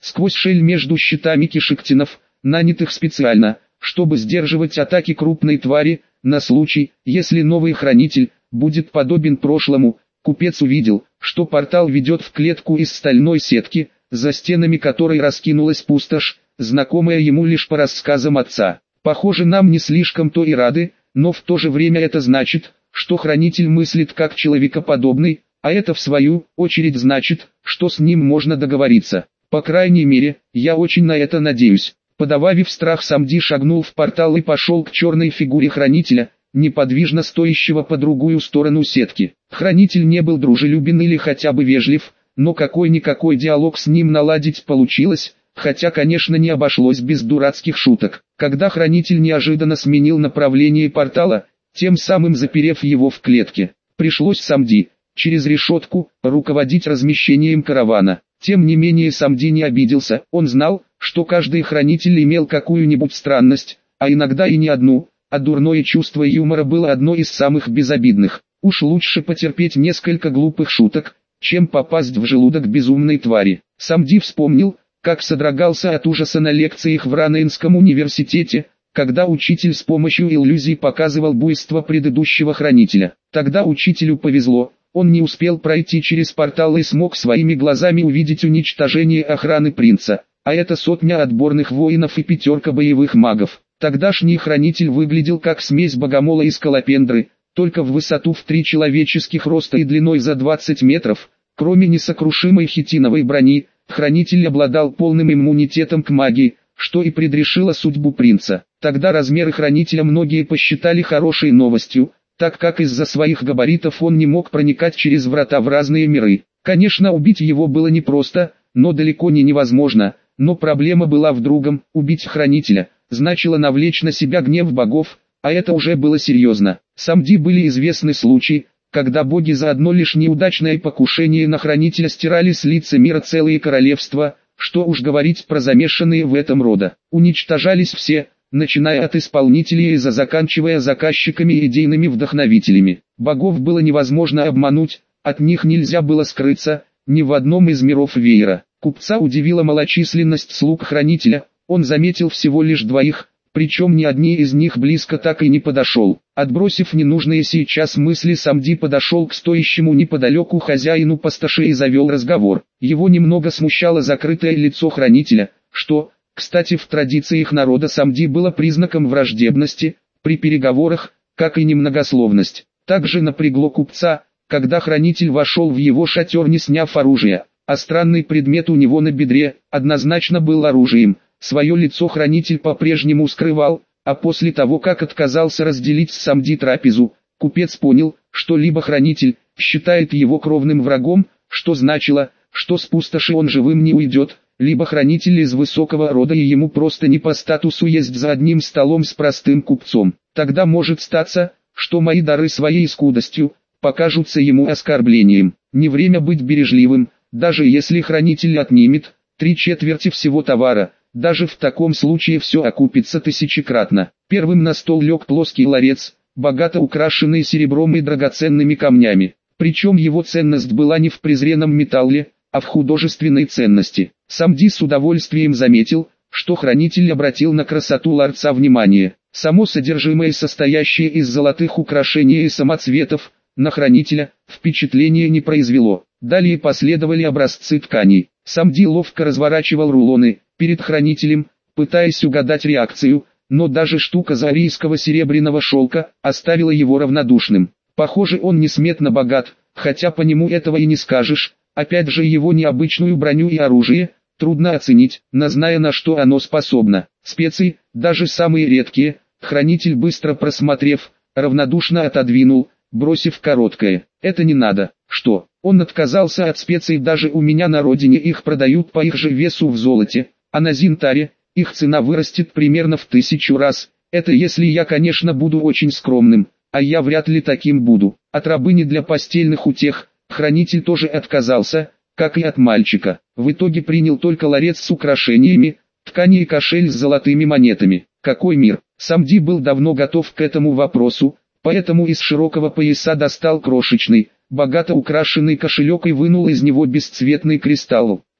сквозь щель между щитами кишектинов, нанятых специально, чтобы сдерживать атаки крупной твари, на случай, если новый хранитель будет подобен прошлому. Купец увидел, что портал ведет в клетку из стальной сетки, за стенами которой раскинулась пустошь, знакомая ему лишь по рассказам отца. Похоже, нам не слишком-то и рады, но в то же время это значит, что хранитель мыслит как человекоподобный, а это в свою очередь значит, что с ним можно договориться. По крайней мере, я очень на это надеюсь. Подавив страх, Самди шагнул в портал и пошел к черной фигуре хранителя, неподвижно стоящего по другую сторону сетки. Хранитель не был дружелюбен или хотя бы вежлив, но какой-никакой диалог с ним наладить получилось, хотя, конечно, не обошлось без дурацких шуток. Когда хранитель неожиданно сменил направление портала, тем самым заперев его в клетке, пришлось Самди, через решетку, руководить размещением каравана. Тем не менее Самди не обиделся, он знал, что каждый хранитель имел какую-нибудь странность, а иногда и не одну, а дурное чувство юмора было одно из самых безобидных. Уж лучше потерпеть несколько глупых шуток, чем попасть в желудок безумной твари. Самди вспомнил, как содрогался от ужаса на лекциях в Ранейнском университете, когда учитель с помощью иллюзий показывал буйство предыдущего хранителя. Тогда учителю повезло, он не успел пройти через портал и смог своими глазами увидеть уничтожение охраны принца, а это 100 отборных воинов и 5 боевых магов. Тогдашний хранитель выглядел как смесь богомола и скалопендры, только в высоту в 3 человеческих роста и длиной за 20 метров. Кроме несокрушимой хитиновой брони, хранитель обладал полным иммунитетом к магии, что и предрешило судьбу принца. Тогда размеры хранителя многие посчитали хорошей новостью, так как из-за своих габаритов он не мог проникать через врата в разные миры. Конечно, убить его было непросто, но далеко не невозможно, но проблема была в другом. Убить хранителя значило навлечь на себя гнев богов, а это уже было серьезно. Самди были известны случаи, когда боги за одно лишь неудачное покушение на хранителя стирали с лица мира целые королевства, что уж говорить про замешанные в этом рода. Уничтожались все, начиная от исполнителей и заканчивая заказчиками и идейными вдохновителями. Богов было невозможно обмануть, от них нельзя было скрыться, ни в одном из миров веера. Купца удивила малочисленность слуг хранителя, он заметил всего лишь 2, причем ни одни из них близко так и не подошел. Отбросив ненужные сейчас мысли, Самди подошел к стоящему неподалеку хозяину пустоши и завел разговор. Его немного смущало закрытое лицо хранителя, что, кстати, в традициях народа Самди было признаком враждебности, при переговорах, как и немногословность. Также напрягло купца, когда хранитель вошел в его шатер, не сняв оружие, а странный предмет у него на бедре однозначно был оружием. Свое лицо хранитель по-прежнему скрывал, а после того, как отказался разделить с Самди трапезу, купец понял, что либо хранитель считает его кровным врагом, что значило, что с пустоши он живым не уйдет, либо хранитель из высокого рода и ему просто не по статусу есть за одним столом с простым купцом. Тогда может статься, что мои дары своей скудостью покажутся ему оскорблением. Не время быть бережливым, даже если хранитель отнимет 3/4 всего товара. Даже в таком случае все окупится тысячекратно. Первым на стол лег плоский ларец, богато украшенный серебром и драгоценными камнями. Причем его ценность была не в презренном металле, а в художественной ценности. Самди с удовольствием заметил, что хранитель обратил на красоту ларца внимание. Само содержимое, состоящее из золотых украшений и самоцветов, на хранителя впечатление не произвело. Далее последовали образцы тканей. Самди ловко разворачивал рулоны перед хранителем, пытаясь угадать реакцию, но даже штука зарийского серебряного шелка оставила его равнодушным. Похоже, он несметно богат, хотя по нему этого и не скажешь. Опять же, его необычную броню и оружие трудно оценить, но зная, на что оно способно. Специи, даже самые редкие, хранитель, быстро просмотрев, равнодушно отодвинул, бросив короткое: «Это не надо». Что? Он отказался от специй, даже у меня на родине их продают по их же весу в золоте, а на Зинтаре их цена вырастет примерно в 1000 раз. Это если я, конечно, буду очень скромным, а я вряд ли таким буду. От рабыни для постельных утех хранитель тоже отказался, как и от мальчика. В итоге принял только ларец с украшениями, ткани и кошель с золотыми монетами. Какой мир! Самди был давно готов к этому вопросу, поэтому из широкого пояса достал крошечный, богато украшенный кошелек и вынул из него бесцветный кристалл.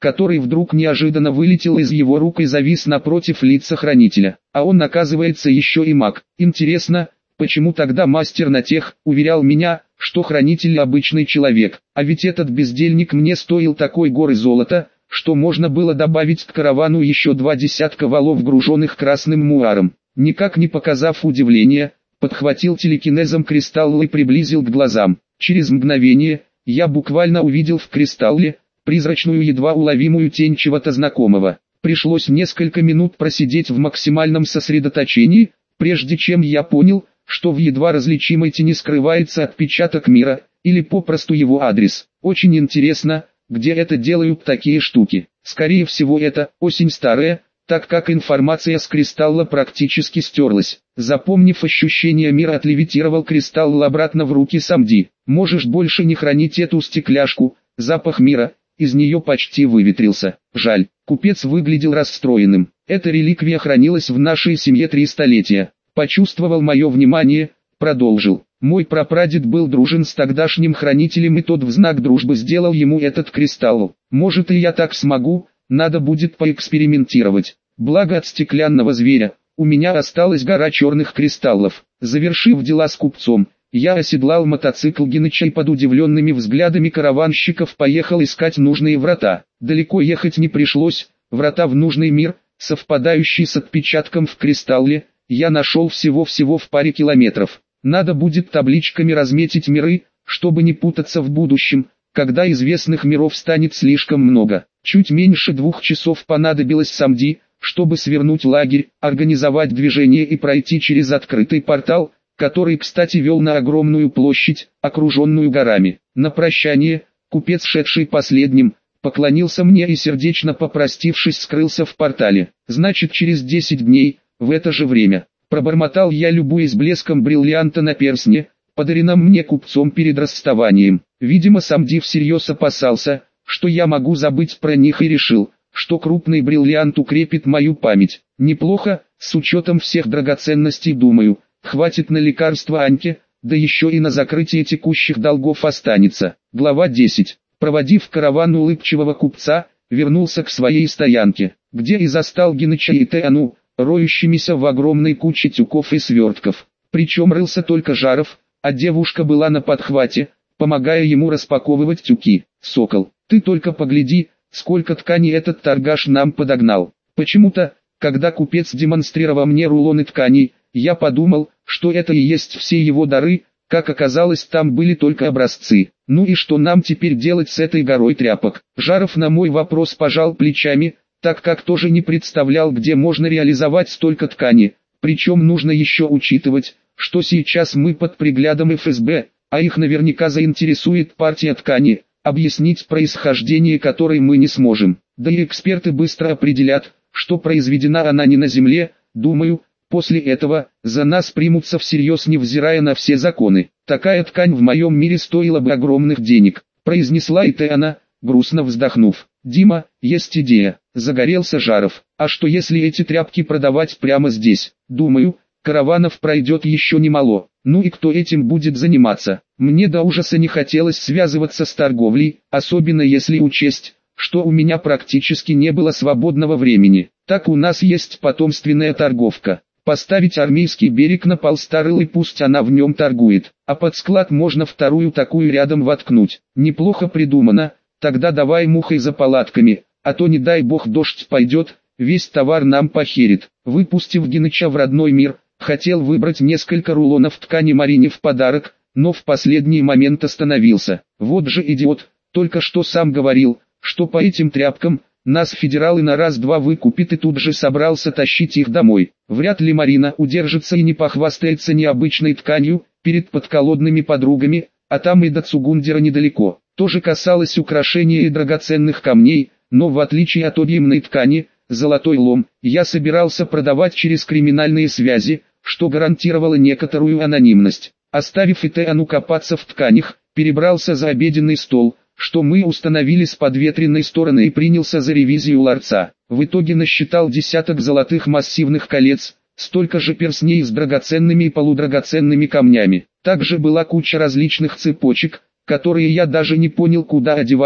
который вдруг неожиданно вылетел из его рук и завис напротив лица хранителя. А он, оказывается, еще и маг. Интересно, почему тогда мастер на тех уверял меня, что хранитель обычный человек, а ведь этот бездельник мне стоил такой горы золота, что можно было добавить к каравану еще 2 десятка валов, груженных красным муаром. Никак не показав удивления, подхватил телекинезом кристалл и приблизил к глазам. Через мгновение, я буквально увидел в кристалле призрачную едва уловимую тень чего-то знакомого. Пришлось несколько минут просидеть в максимальном сосредоточении, прежде чем я понял, что в едва различимой тени скрывается отпечаток мира, или попросту его адрес. Очень интересно, где это делают такие штуки. Скорее всего, это осень старая, так как информация с кристалла практически стерлась. Запомнив ощущение мира, отлевитировал кристалл обратно в руки Самди. «Можешь больше не хранить эту стекляшку, запах мира из нее почти выветрился. Жаль». Купец выглядел расстроенным. «Эта реликвия хранилась в нашей семье 3 столетия». Почувствовал мое внимание, продолжил. «Мой прапрадед был дружен с тогдашним хранителем, и тот в знак дружбы сделал ему этот кристалл. Может, и я так смогу, надо будет поэкспериментировать. Благо, от стеклянного зверя у меня осталась гора черных кристаллов». Завершив дела с купцом, я оседлал мотоцикл Геныча и под удивленными взглядами караванщиков поехал искать нужные врата. Далеко ехать не пришлось, врата в нужный мир, совпадающие с отпечатком в кристалле, я нашел всего-всего в паре километров. Надо будет табличками разметить миры, чтобы не путаться в будущем, когда известных миров станет слишком много. Чуть меньше 2 часов понадобилось Самди, чтобы свернуть лагерь, организовать движение и пройти через открытый портал, который, кстати, вел на огромную площадь, окруженную горами. На прощание, купец, шедший последним, поклонился мне и, сердечно попростившись, скрылся в портале. «Значит, через 10 дней, в это же время», пробормотал я, любуясь блеском бриллианта на перстне, подаренном мне купцом перед расставанием. Видимо, Самди всерьез опасался, что я могу забыть про них, и решил, что крупный бриллиант укрепит мою память. Неплохо, с учетом всех драгоценностей, думаю, хватит на лекарства Аньке, да еще и на закрытие текущих долгов останется. Глава 10. Проводив караван улыбчивого купца, вернулся к своей стоянке, где и застал Геныча и Теану, роющимися в огромной куче тюков и свертков. Причем рылся только Жаров, а девушка была на подхвате, помогая ему распаковывать тюки. «Сокол, ты только погляди, сколько ткани этот торгаш нам подогнал». Почему-то, когда купец демонстрировал мне рулоны тканей, я подумал, что это и есть все его дары. Как оказалось, там были только образцы. «Ну и что нам теперь делать с этой горой тряпок?» Жаров на мой вопрос пожал плечами, так как тоже не представлял, где можно реализовать столько ткани. Причем нужно еще учитывать, что сейчас мы под приглядом ФСБ, а их наверняка заинтересует партия ткани, объяснить происхождение которой мы не сможем. Да и эксперты быстро определят, что произведена она не на земле. Думаю, после этого за нас примутся всерьез, невзирая на все законы. «Такая ткань в моем мире стоила бы огромных денег», произнесла и Теана, грустно вздохнув. «Дима, есть идея», загорелся Жаров. «А что если эти тряпки продавать прямо здесь? Думаю, караванов пройдет еще немало. Ну и кто этим будет заниматься?» Мне до ужаса не хотелось связываться с торговлей, особенно если учесть, что у меня практически не было свободного времени. Так у нас есть потомственная торговка. Поставить армейский берег на полстарыл, и пусть она в нем торгует, а под склад можно вторую такую рядом воткнуть. Неплохо придумано. Тогда давай мухой за палатками, а то не дай бог дождь пойдет, весь товар нам похерит. Выпустив Геныча в родной мир, хотел выбрать несколько рулонов ткани Марине в подарок, но в последний момент остановился. Вот же идиот, только что сам говорил, что по этим тряпкам нас федералы на раз-два выкупит, и тут же собрался тащить их домой. Вряд ли Марина удержится и не похвастается необычной тканью перед подколодными подругами, а там и до Цугундера недалеко. То же касалось украшений и драгоценных камней, но в отличие от объемной ткани, золотой лом я собирался продавать через криминальные связи, что гарантировало некоторую анонимность. Оставив Итеану копаться в тканях, перебрался за обеденный стол, что мы установили с подветренной стороны, и принялся за ревизию ларца. В итоге насчитал десяток золотых массивных колец, столько же перстней с драгоценными и полудрагоценными камнями. Также была куча различных цепочек, которые я даже не понял, куда одевать,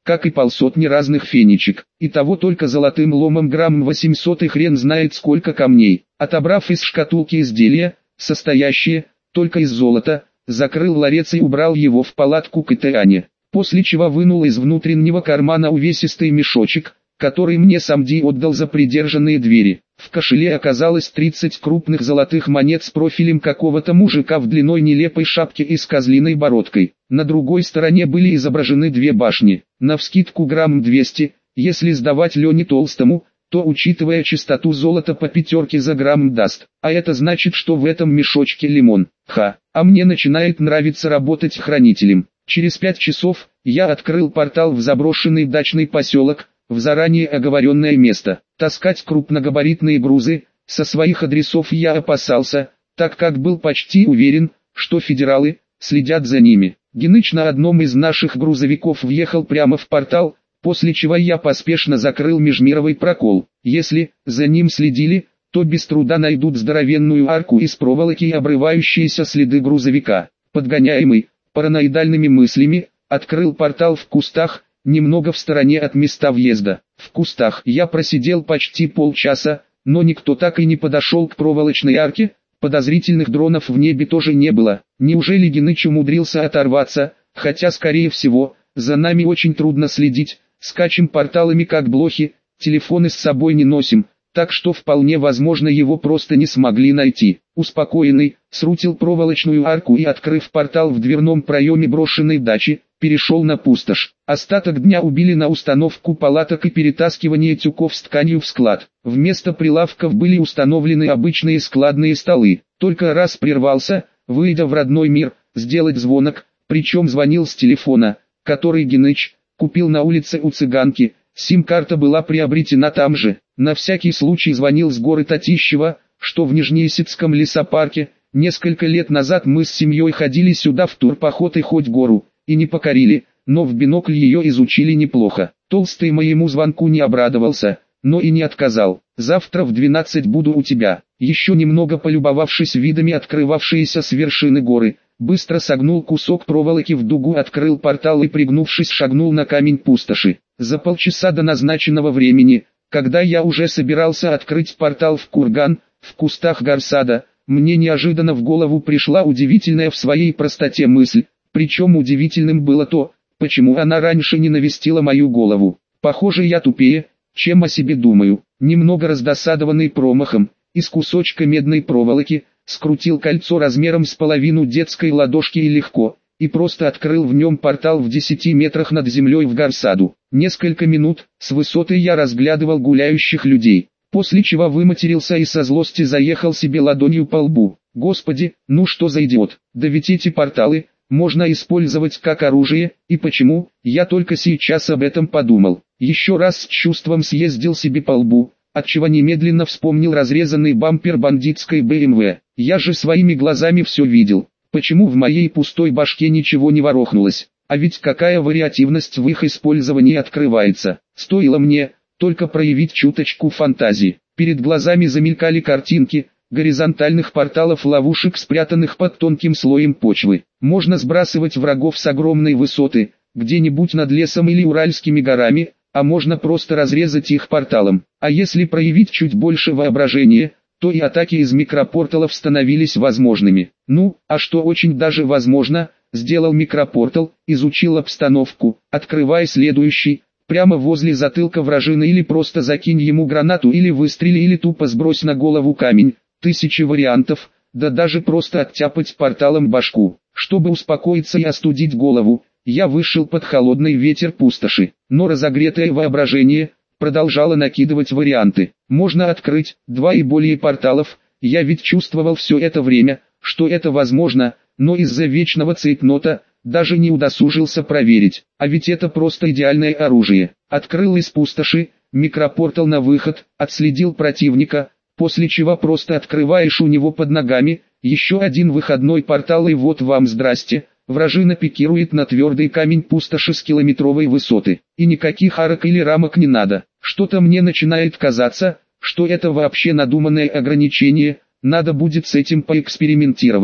как и полсотни разных фенечек. Итого только золотым ломом грамм 800 и хрен знает сколько камней. Отобрав из шкатулки изделия, состоящие только из золота, закрыл ларец и убрал его в палатку к Итеане. После чего вынул из внутреннего кармана увесистый мешочек, который мне Самди отдал за придержанные двери. В кошеле оказалось 30 крупных золотых монет с профилем какого-то мужика в длинной нелепой шапке и с козлиной бородкой. На другой стороне были изображены две башни. Навскидку грамм 200, если сдавать Лене Толстому, то, учитывая чистоту золота, по пятерке за грамм даст. А это значит, что в этом мешочке лимон. А мне начинает нравиться работать хранителем. Через 5 часов я открыл портал в заброшенный дачный поселок, в заранее оговоренное место. Таскать крупногабаритные грузы со своих адресов я опасался, так как был почти уверен, что федералы следят за ними. Геныч на одном из наших грузовиков въехал прямо в портал, после чего я поспешно закрыл межмировый прокол. Если за ним следили, то без труда найдут здоровенную арку из проволоки и обрывающиеся следы грузовика. Подгоняемый параноидальными мыслями, открыл портал в кустах, немного в стороне от места въезда. В кустах я просидел почти полчаса, но никто так и не подошел к проволочной арке, подозрительных дронов в небе тоже не было. Неужели Геныч умудрился оторваться, хотя скорее всего, за нами очень трудно следить, скачем порталами как блохи, телефоны с собой не носим, так что вполне возможно его просто не смогли найти. Успокоенный, срутил проволочную арку и, открыв портал в дверном проеме брошенной дачи, перешел на пустошь. Остаток дня убили на установку палаток и перетаскивание тюков с тканью в склад. Вместо прилавков были установлены обычные складные столы. Только раз прервался, выйдя в родной мир, сделать звонок, причем звонил с телефона, который Геныч купил на улице у цыганки. Сим-карта была приобретена там же. На всякий случай звонил с горы Татищева, что в Нижнеесецком лесопарке. Несколько лет назад мы с семьей ходили сюда в турпоход и хоть гору и не покорили, но в бинокль ее изучили неплохо. Толстый моему звонку не обрадовался, но и не отказал. Завтра в 12 буду у тебя. Еще немного полюбовавшись видами, открывавшиеся с вершины горы, быстро согнул кусок проволоки в дугу, открыл портал и, пригнувшись, шагнул на камень пустоши. За полчаса до назначенного времени, когда я уже собирался открыть портал в курган, в кустах горсада, мне неожиданно в голову пришла удивительная в своей простоте мысль, причем удивительным было то, почему она раньше не навестила мою голову. Похоже, я тупее, чем о себе думаю. Немного раздосадованный промахом, из кусочка медной проволоки, скрутил кольцо размером с половину детской ладошки и легко, и просто открыл в нем портал в 10 метрах над землей в горсаду. Несколько минут, с высоты я разглядывал гуляющих людей, после чего выматерился и со злости заехал себе ладонью по лбу. Господи, ну что за идиот, да ведь эти порталы можно использовать как оружие, и почему, я только сейчас об этом подумал. Еще раз с чувством съездил себе по лбу, отчего немедленно вспомнил разрезанный бампер бандитской BMW. Я же своими глазами все видел. Почему в моей пустой башке ничего не ворохнулось? А ведь какая вариативность в их использовании открывается. Стоило мне только проявить чуточку фантазии. Перед глазами замелькали картинки горизонтальных порталов-ловушек, спрятанных под тонким слоем почвы. Можно сбрасывать врагов с огромной высоты, где-нибудь над лесом или Уральскими горами, а можно просто разрезать их порталом. А если проявить чуть больше воображения, то и атаки из микропорталов становились возможными. Ну, а что очень даже возможно, сделал микропортал, изучил обстановку, открывая следующий, прямо возле затылка вражины, или просто закинь ему гранату, или выстрели, или тупо сбрось на голову камень. Тысячи вариантов, да даже просто оттяпать порталом башку. Чтобы успокоиться и остудить голову, я вышел под холодный ветер пустоши, но разогретое воображение продолжало накидывать варианты. Можно открыть 2 и более порталов, я ведь чувствовал все это время, что это возможно, но из-за вечного цейтнота даже не удосужился проверить. А ведь это просто идеальное оружие. Открыл из пустоши микропортал на выход, отследил противника, после чего просто открываешь у него под ногами еще один выходной портал, и вот вам здрасте. Вражина пикирует на твердый камень пустоши с километровой высоты. И никаких арок или рамок не надо. Что-то мне начинает казаться, что это вообще надуманное ограничение, надо будет с этим поэкспериментировать.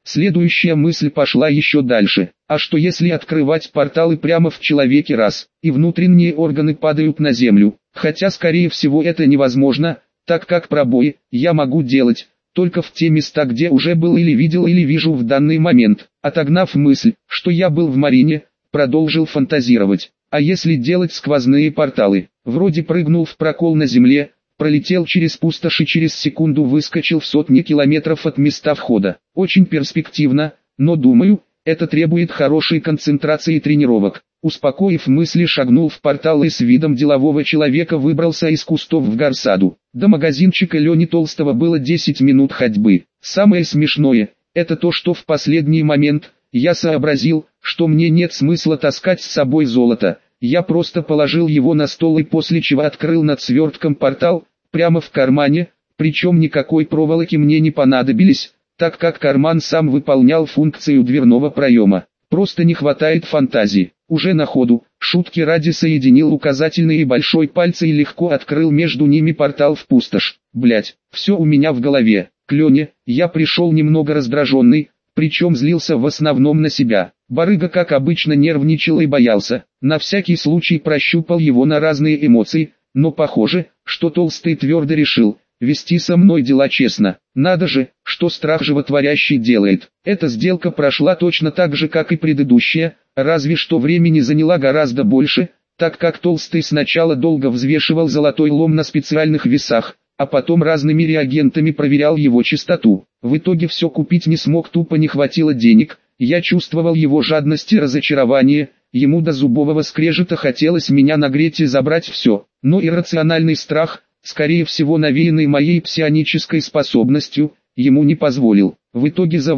Следующая мысль пошла еще дальше. А что если открывать порталы прямо в человеке раз, и внутренние органы падают на землю? Хотя скорее всего это невозможно, так как пробои я могу делать только в те места, где уже был или видел или вижу в данный момент. Отогнав мысль, что я был в Марине, продолжил фантазировать. А если делать сквозные порталы? Вроде прыгнул в прокол на земле, пролетел через пустошь и через секунду выскочил в сотни километров от места входа. Очень перспективно, но думаю, это требует хорошей концентрации и тренировок. Успокоив мысли, шагнул в портал и с видом делового человека выбрался из кустов в горсаду. До магазинчика Лени Толстого было 10 минут ходьбы. Самое смешное, это то, что в последний момент я сообразил, что мне нет смысла таскать с собой золото. Я просто положил его на стол и после чего открыл над свертком портал, прямо в кармане, причем никакой проволоки мне не понадобились, так как карман сам выполнял функцию дверного проема. Просто не хватает фантазии. Уже на ходу, шутки ради, соединил указательный и большой пальцы и легко открыл между ними портал в пустошь. Блять, все у меня в голове. К Лене я пришел немного раздраженный, причем злился в основном на себя. Барыга, как обычно, нервничал и боялся. На всякий случай прощупал его на разные эмоции, но похоже, что Толстый твердо решил вести со мной дела честно. Надо же, что страх животворящий делает. Эта сделка прошла точно так же, как и предыдущая, разве что времени заняла гораздо больше, так как Толстый сначала долго взвешивал золотой лом на специальных весах, а потом разными реагентами проверял его чистоту. В итоге все купить не смог, тупо не хватило денег. Я чувствовал его жадность и разочарование, ему до зубового скрежета хотелось меня нагреть и забрать все, но иррациональный страх, скорее всего навеянный моей псионической способностью, ему не позволил. В итоге за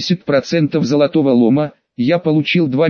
80% золотого лома я получил 2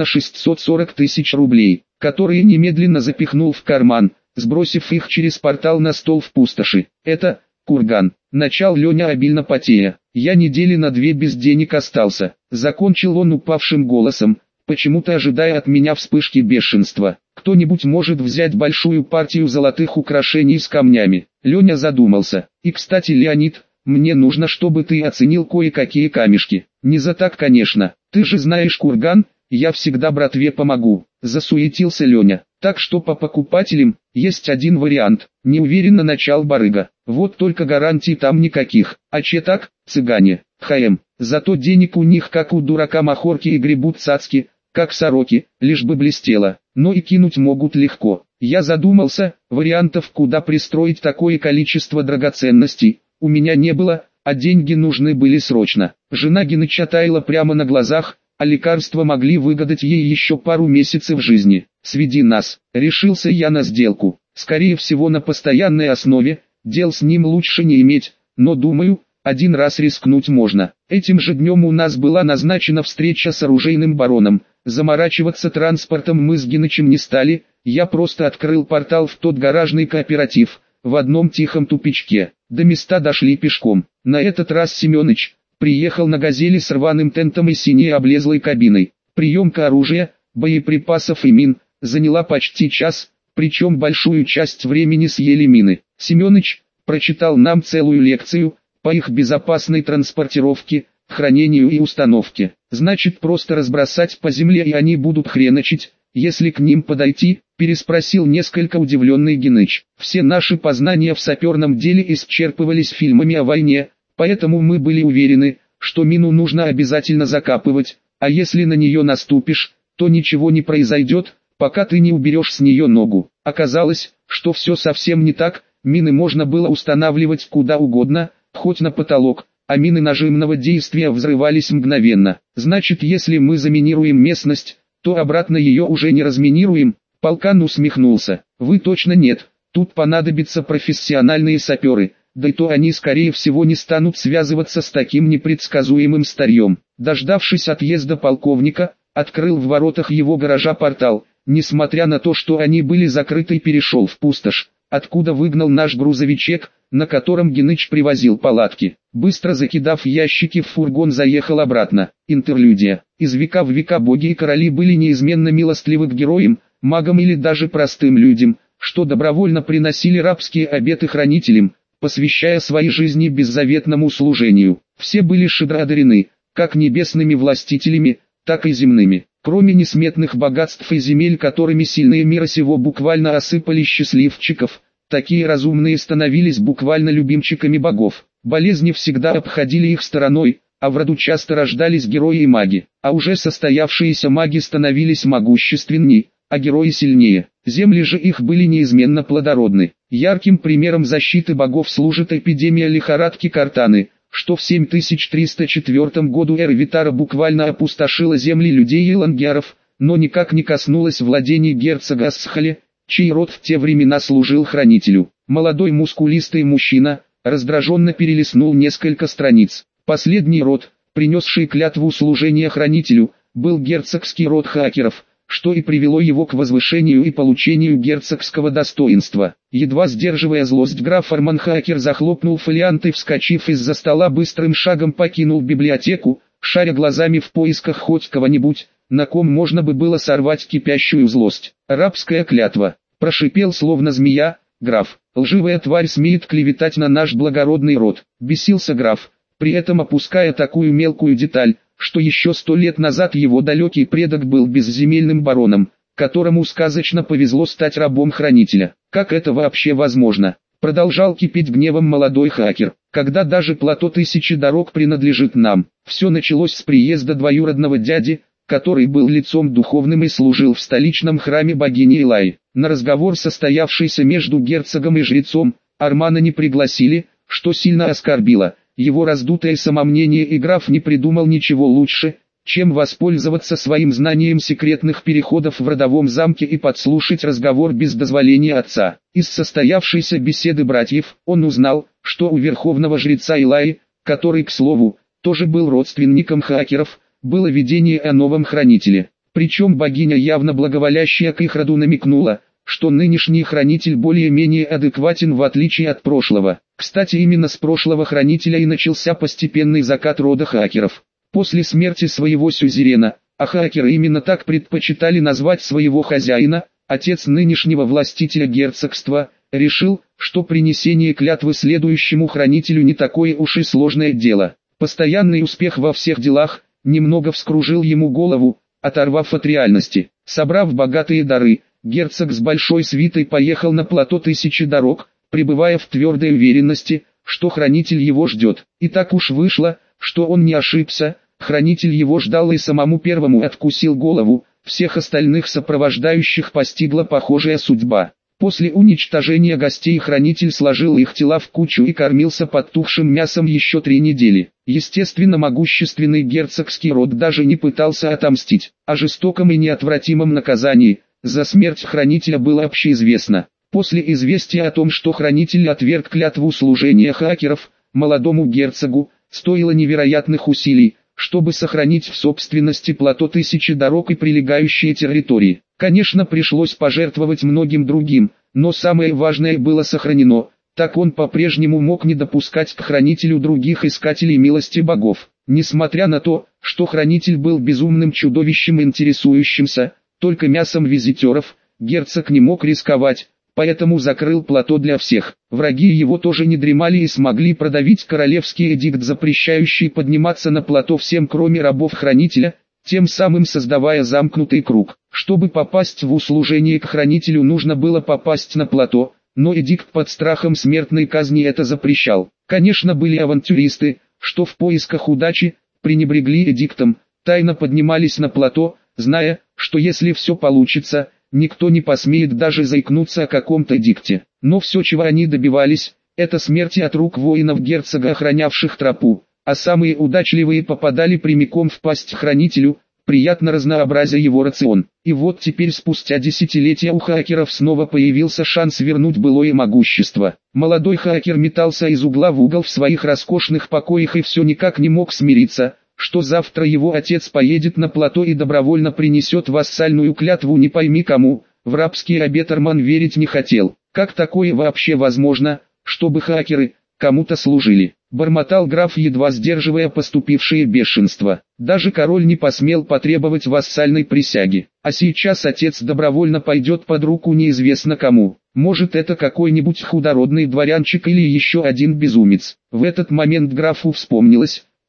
640 000 рублей, которые немедленно запихнул в карман, сбросив их через портал на стол в пустоши. Это курган. Начал Леня, обильно потея. Я недели на 2 без денег остался. Закончил он упавшим голосом, почему-то ожидая от меня вспышки бешенства. Кто-нибудь может взять большую партию золотых украшений с камнями? Леня задумался. И кстати, Леонид, мне нужно, чтобы ты оценил кое-какие камешки. Не за так, конечно. Ты же знаешь курган, я всегда братве помогу. Засуетился Леня. Так что по покупателям, есть один вариант. Неуверенно начал барыга. Вот только гарантий там никаких. А че так, цыгане? Зато денег у них как у дурака махорки и гребут цацки, как сороки, лишь бы блестело. Но и кинуть могут легко. Я задумался, вариантов, куда пристроить такое количество драгоценностей, у меня не было, а деньги нужны были срочно. Жена Геныча таяла прямо на глазах, а лекарства могли выгадать ей еще пару месяцев жизни. Сведи нас, решился я на сделку. Скорее всего на постоянной основе, дел с ним лучше не иметь, но думаю, один раз рискнуть можно. Этим же днем у нас была назначена встреча с оружейным бароном. Заморачиваться транспортом мы с Генычем не стали, я просто открыл портал в тот гаражный кооператив, в одном тихом тупичке. До места дошли пешком. На этот раз Семёныч приехал на «Газели» с рваным тентом и синей облезлой кабиной. Приемка оружия, боеприпасов и мин заняла почти час, причем большую часть времени съели мины. Семёныч прочитал нам целую лекцию по их безопасной транспортировке, хранению и установке. Значит, просто разбросать по земле и они будут хреночить, если к ним подойти, переспросил несколько удивленный Геныч. Все наши познания в саперном деле исчерпывались фильмами о войне, поэтому мы были уверены, что мину нужно обязательно закапывать, а если на нее наступишь, то ничего не произойдет, пока ты не уберешь с нее ногу. Оказалось, что все совсем не так, мины можно было устанавливать куда угодно, хоть на потолок, а мины нажимного действия взрывались мгновенно. Значит, если мы заминируем местность, то обратно ее уже не разминируем. Полкан усмехнулся. Вы точно нет, тут понадобятся профессиональные саперы, да и то они скорее всего не станут связываться с таким непредсказуемым старьем. Дождавшись отъезда полковника, открыл в воротах его гаража портал, несмотря на то, что они были закрыты, и перешел в пустошь, откуда выгнал наш грузовичек, на котором Геныч привозил палатки. Быстро закидав ящики в фургон, заехал обратно. Интерлюдия. Из века в века боги и короли были неизменно милостливы к героям, магам или даже простым людям, что добровольно приносили рабские обеты хранителям, посвящая свои жизни беззаветному служению. Все были щедро одарены, как небесными властителями, так и земными. Кроме несметных богатств и земель, которыми сильные мира сего буквально осыпали счастливчиков, такие разумные становились буквально любимчиками богов. Болезни всегда обходили их стороной, а в роду часто рождались герои и маги. А уже состоявшиеся маги становились могущественней, а герои сильнее. Земли же их были неизменно плодородны. Ярким примером защиты богов служит эпидемия лихорадки Картаны, что в 7304 году эры Витара буквально опустошила земли людей и лангеров, но никак не коснулась владений герцога Асхали, чей род в те времена служил хранителю. Молодой мускулистый мужчина раздраженно перелистнул несколько страниц. Последний род, принесший клятву служения хранителю, был герцогский род Хакеров, что и привело его к возвышению и получению герцогского достоинства. Едва сдерживая злость, граф Арман Хакер захлопнул фолиант и, вскочив из-за стола, быстрым шагом покинул библиотеку, шаря глазами в поисках хоть кого-нибудь, на ком можно бы было сорвать кипящую злость. «Рабская клятва», — прошипел словно змея, граф. «Лживая тварь смеет клеветать на наш благородный род», — бесился граф, при этом опуская такую мелкую деталь, что еще 100 лет назад его далекий предок был безземельным бароном, которому сказочно повезло стать рабом хранителя. Как это вообще возможно? Продолжал кипеть гневом молодой Хакер. Когда даже плато Тысячи Дорог принадлежит нам. Все началось с приезда двоюродного дяди, который был лицом духовным и служил в столичном храме богини Элай. На разговор, состоявшийся между герцогом и жрецом, Армана не пригласили, что сильно оскорбило его раздутое самомнение, и граф не придумал ничего лучше, чем воспользоваться своим знанием секретных переходов в родовом замке и подслушать разговор без дозволения отца. Из состоявшейся беседы братьев он узнал, что у верховного жреца Илаи, который, к слову, тоже был родственником Хакеров, было видение о новом хранителе. Причем богиня, явно благоволящая к их роду, намекнула, что нынешний хранитель более-менее адекватен в отличие от прошлого. Кстати, именно с прошлого хранителя и начался постепенный закат рода Хакеров. После смерти своего сюзерена, а Хакеры именно так предпочитали назвать своего хозяина, отец нынешнего властителя герцогства, решил, что принесение клятвы следующему хранителю не такое уж и сложное дело. Постоянный успех во всех делах немного вскружил ему голову, оторвав от реальности. Собрав богатые дары, герцог с большой свитой поехал на плато Тысячи Дорог, пребывая в твердой уверенности, что хранитель его ждет. И так уж вышло, что он не ошибся, хранитель его ждал и самому первому откусил голову, всех остальных сопровождающих постигла похожая судьба. После уничтожения гостей хранитель сложил их тела в кучу и кормился подтухшим мясом еще 3 недели. Естественно, могущественный герцогский род даже не пытался отомстить. О жестоком и неотвратимом наказании за смерть хранителя было общеизвестно. После известия о том, что хранитель отверг клятву служения Хакеров, молодому герцогу стоило невероятных усилий, чтобы сохранить в собственности плато Тысячи Дорог и прилегающие территории. Конечно, пришлось пожертвовать многим другим, но самое важное было сохранено, так он по-прежнему мог не допускать к хранителю других искателей милости богов. Несмотря на то, что хранитель был безумным чудовищем, интересующимся только мясом визитеров, герцог не мог рисковать, поэтому закрыл плато для всех. Враги его тоже не дремали и смогли продавить королевский эдикт, запрещающий подниматься на плато всем, кроме рабов хранителя, тем самым создавая замкнутый круг. Чтобы попасть в услужение к хранителю, нужно было попасть на плато, но эдикт под страхом смертной казни это запрещал. Конечно, были авантюристы, что в поисках удачи пренебрегли эдиктом, тайно поднимались на плато, зная, что если все получится, никто не посмеет даже заикнуться о каком-то эдикте. Но все, чего они добивались, это смерти от рук воинов герцога, охранявших тропу, а самые удачливые попадали прямиком в пасть хранителю, приятно разнообразя его рацион. И вот теперь, спустя десятилетия, у Хакеров снова появился шанс вернуть былое могущество. Молодой Хакер метался из угла в угол в своих роскошных покоях и все никак не мог смириться, что завтра его отец поедет на плато и добровольно принесет вассальную клятву не пойми кому. В рабский обет Арман верить не хотел. Как такое вообще возможно, чтобы Хакеры кому-то служили? Бормотал граф, едва сдерживая поступившее бешенство. Даже король не посмел потребовать вассальной присяги. А сейчас отец добровольно пойдет под руку неизвестно кому. Может, это какой-нибудь худородный дворянчик или еще один безумец. В этот момент графу вспомнилось,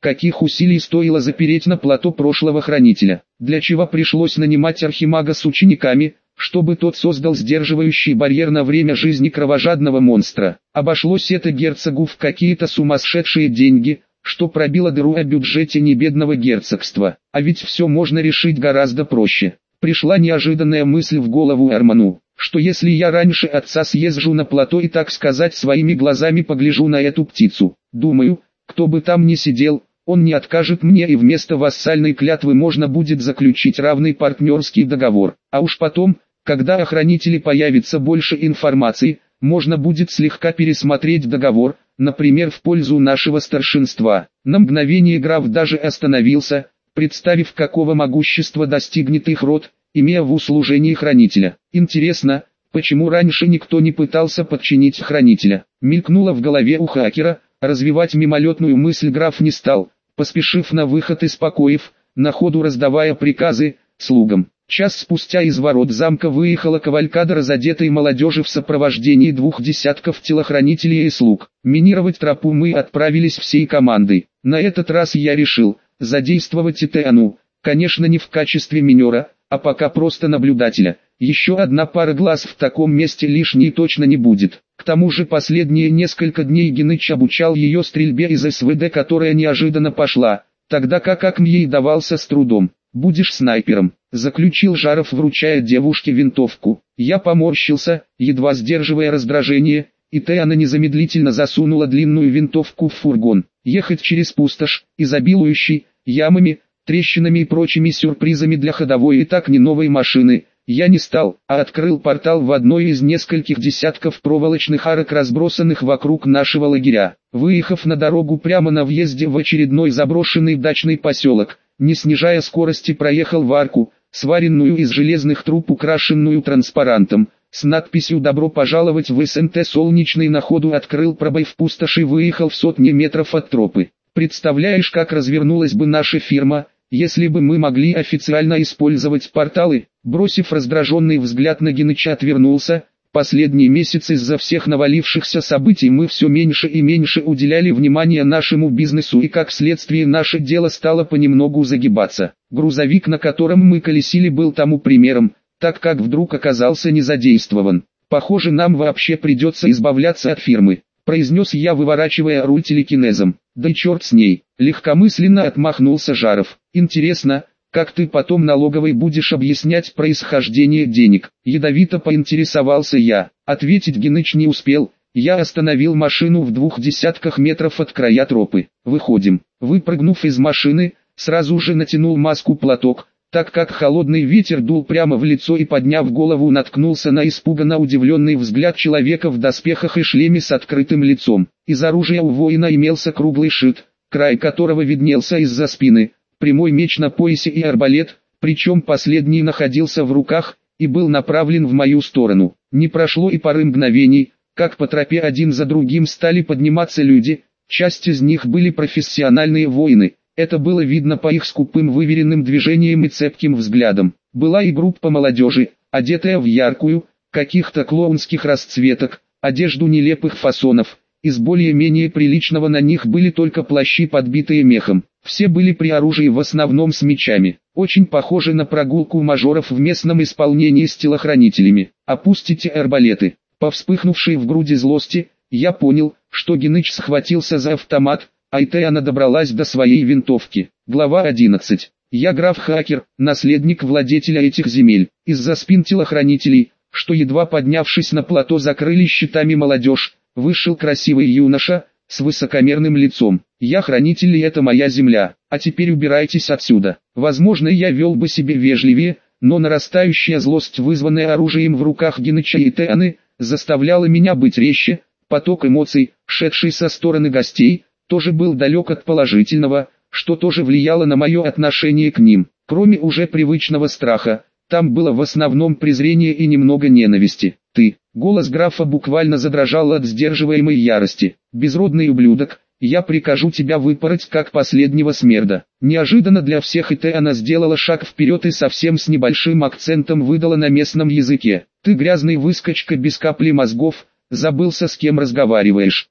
каких усилий стоило запереть на плато прошлого хранителя, для чего пришлось нанимать архимага с учениками, чтобы тот создал сдерживающий барьер на время жизни кровожадного монстра. Обошлось это герцогу в какие-то сумасшедшие деньги, что пробило дыру о бюджете небедного герцогства. А ведь все можно решить гораздо проще. Пришла неожиданная мысль в голову Арману, что если я раньше отца съезжу на плато и, так сказать, своими глазами погляжу на эту птицу, думаю, кто бы там ни сидел, он не откажет мне, и вместо вассальной клятвы можно будет заключить равный партнерский договор. А уж потом, когда о хранителе появится больше информации, можно будет слегка пересмотреть договор, например, в пользу нашего старшинства. На мгновение граф даже остановился, представив, какого могущества достигнет их род, имея в услужении хранителя. Интересно, почему раньше никто не пытался подчинить хранителя? Мелькнуло в голове у хакера. Развивать мимолетную мысль граф не стал, поспешив на выход из покоев, на ходу раздавая приказы слугам. Час спустя из ворот замка выехала кавалькада разодетой молодежи в сопровождении 2 десятков телохранителей и слуг. Минировать тропу мы отправились всей командой. На этот раз я решил задействовать Итеану, конечно, не в качестве минера, а пока просто наблюдателя. Еще одна пара глаз в таком месте лишней точно не будет. К тому же последние несколько дней Геныч обучал ее стрельбе из СВД, которая неожиданно пошла, тогда как Акм ей давался с трудом. «Будешь снайпером», — заключил Жаров, вручая девушке винтовку. Я поморщился, едва сдерживая раздражение, и Теана незамедлительно засунула длинную винтовку в фургон. Ехать через пустошь, изобилующий ямами, трещинами и прочими сюрпризами для ходовой и так не новой машины, я не стал, а открыл портал в одной из нескольких десятков проволочных арок, разбросанных вокруг нашего лагеря. Выехав на дорогу прямо на въезде в очередной заброшенный дачный поселок, не снижая скорости, проехал в арку, сваренную из железных труб, украшенную транспарантом, с надписью «Добро пожаловать в СНТ Солнечный». На ходу открыл пробой в пустоши и выехал в сотни метров от тропы. Представляешь, как развернулась бы наша фирма, если бы мы могли официально использовать порталы? Бросив раздраженный взгляд на Геныча, отвернулся. Последние месяцы из-за всех навалившихся событий мы все меньше и меньше уделяли внимания нашему бизнесу, и как следствие наше дело стало понемногу загибаться. Грузовик, на котором мы колесили, был тому примером, так как вдруг оказался не задействован. Похоже, нам вообще придется избавляться от фирмы, произнес я, выворачивая руль телекинезом. Да и черт с ней, легкомысленно отмахнулся Жаров. Интересно, как ты потом налоговой будешь объяснять происхождение денег? Ядовито поинтересовался я. Ответить Геныч не успел. Я остановил машину в 2 десятках метров от края тропы. Выходим. Выпрыгнув из машины, сразу же натянул маску-платок, так как холодный ветер дул прямо в лицо, и, подняв голову, наткнулся на испуганно удивленный взгляд человека в доспехах и шлеме с открытым лицом. Из оружия у воина имелся круглый щит, край которого виднелся из-за спины, прямой меч на поясе и арбалет, причем последний находился в руках и был направлен в мою сторону. Не прошло и пары мгновений, как по тропе один за другим стали подниматься люди. Часть из них были профессиональные воины. Это было видно по их скупым выверенным движениям и цепким взглядам. Была и группа молодежи, одетая в яркую, каких-то клоунских расцветок, одежду нелепых фасонов. Из более-менее приличного на них были только плащи, подбитые мехом. Все были при оружии, в основном с мечами. Очень похоже на прогулку мажоров в местном исполнении с телохранителями. «Опустите арбалеты». По вспыхнувшей в груди злости, я понял, что Геныч схватился за автомат, а Итеана добралась до своей винтовки. Глава 11. Я граф-хакер, наследник владетеля этих земель. Из-за спин телохранителей, что едва поднявшись на плато закрыли щитами молодежь, вышел красивый юноша, с высокомерным лицом. «Я хранитель, и это моя земля, а теперь убирайтесь отсюда». Возможно, я вел бы себя вежливее, но нарастающая злость, вызванная оружием в руках Геныча и Итеаны, заставляла меня быть резче. Поток эмоций, шедший со стороны гостей, тоже был далек от положительного, что тоже влияло на мое отношение к ним. Кроме уже привычного страха, там было в основном презрение и немного ненависти. «Ты». Голос графа буквально задрожал от сдерживаемой ярости. «Безродный ублюдок, я прикажу тебя выпороть как последнего смерда». Неожиданно для всех Итеана сделала шаг вперед и совсем с небольшим акцентом выдала на местном языке: «Ты грязный выскочка без капли мозгов, забылся, с кем разговариваешь».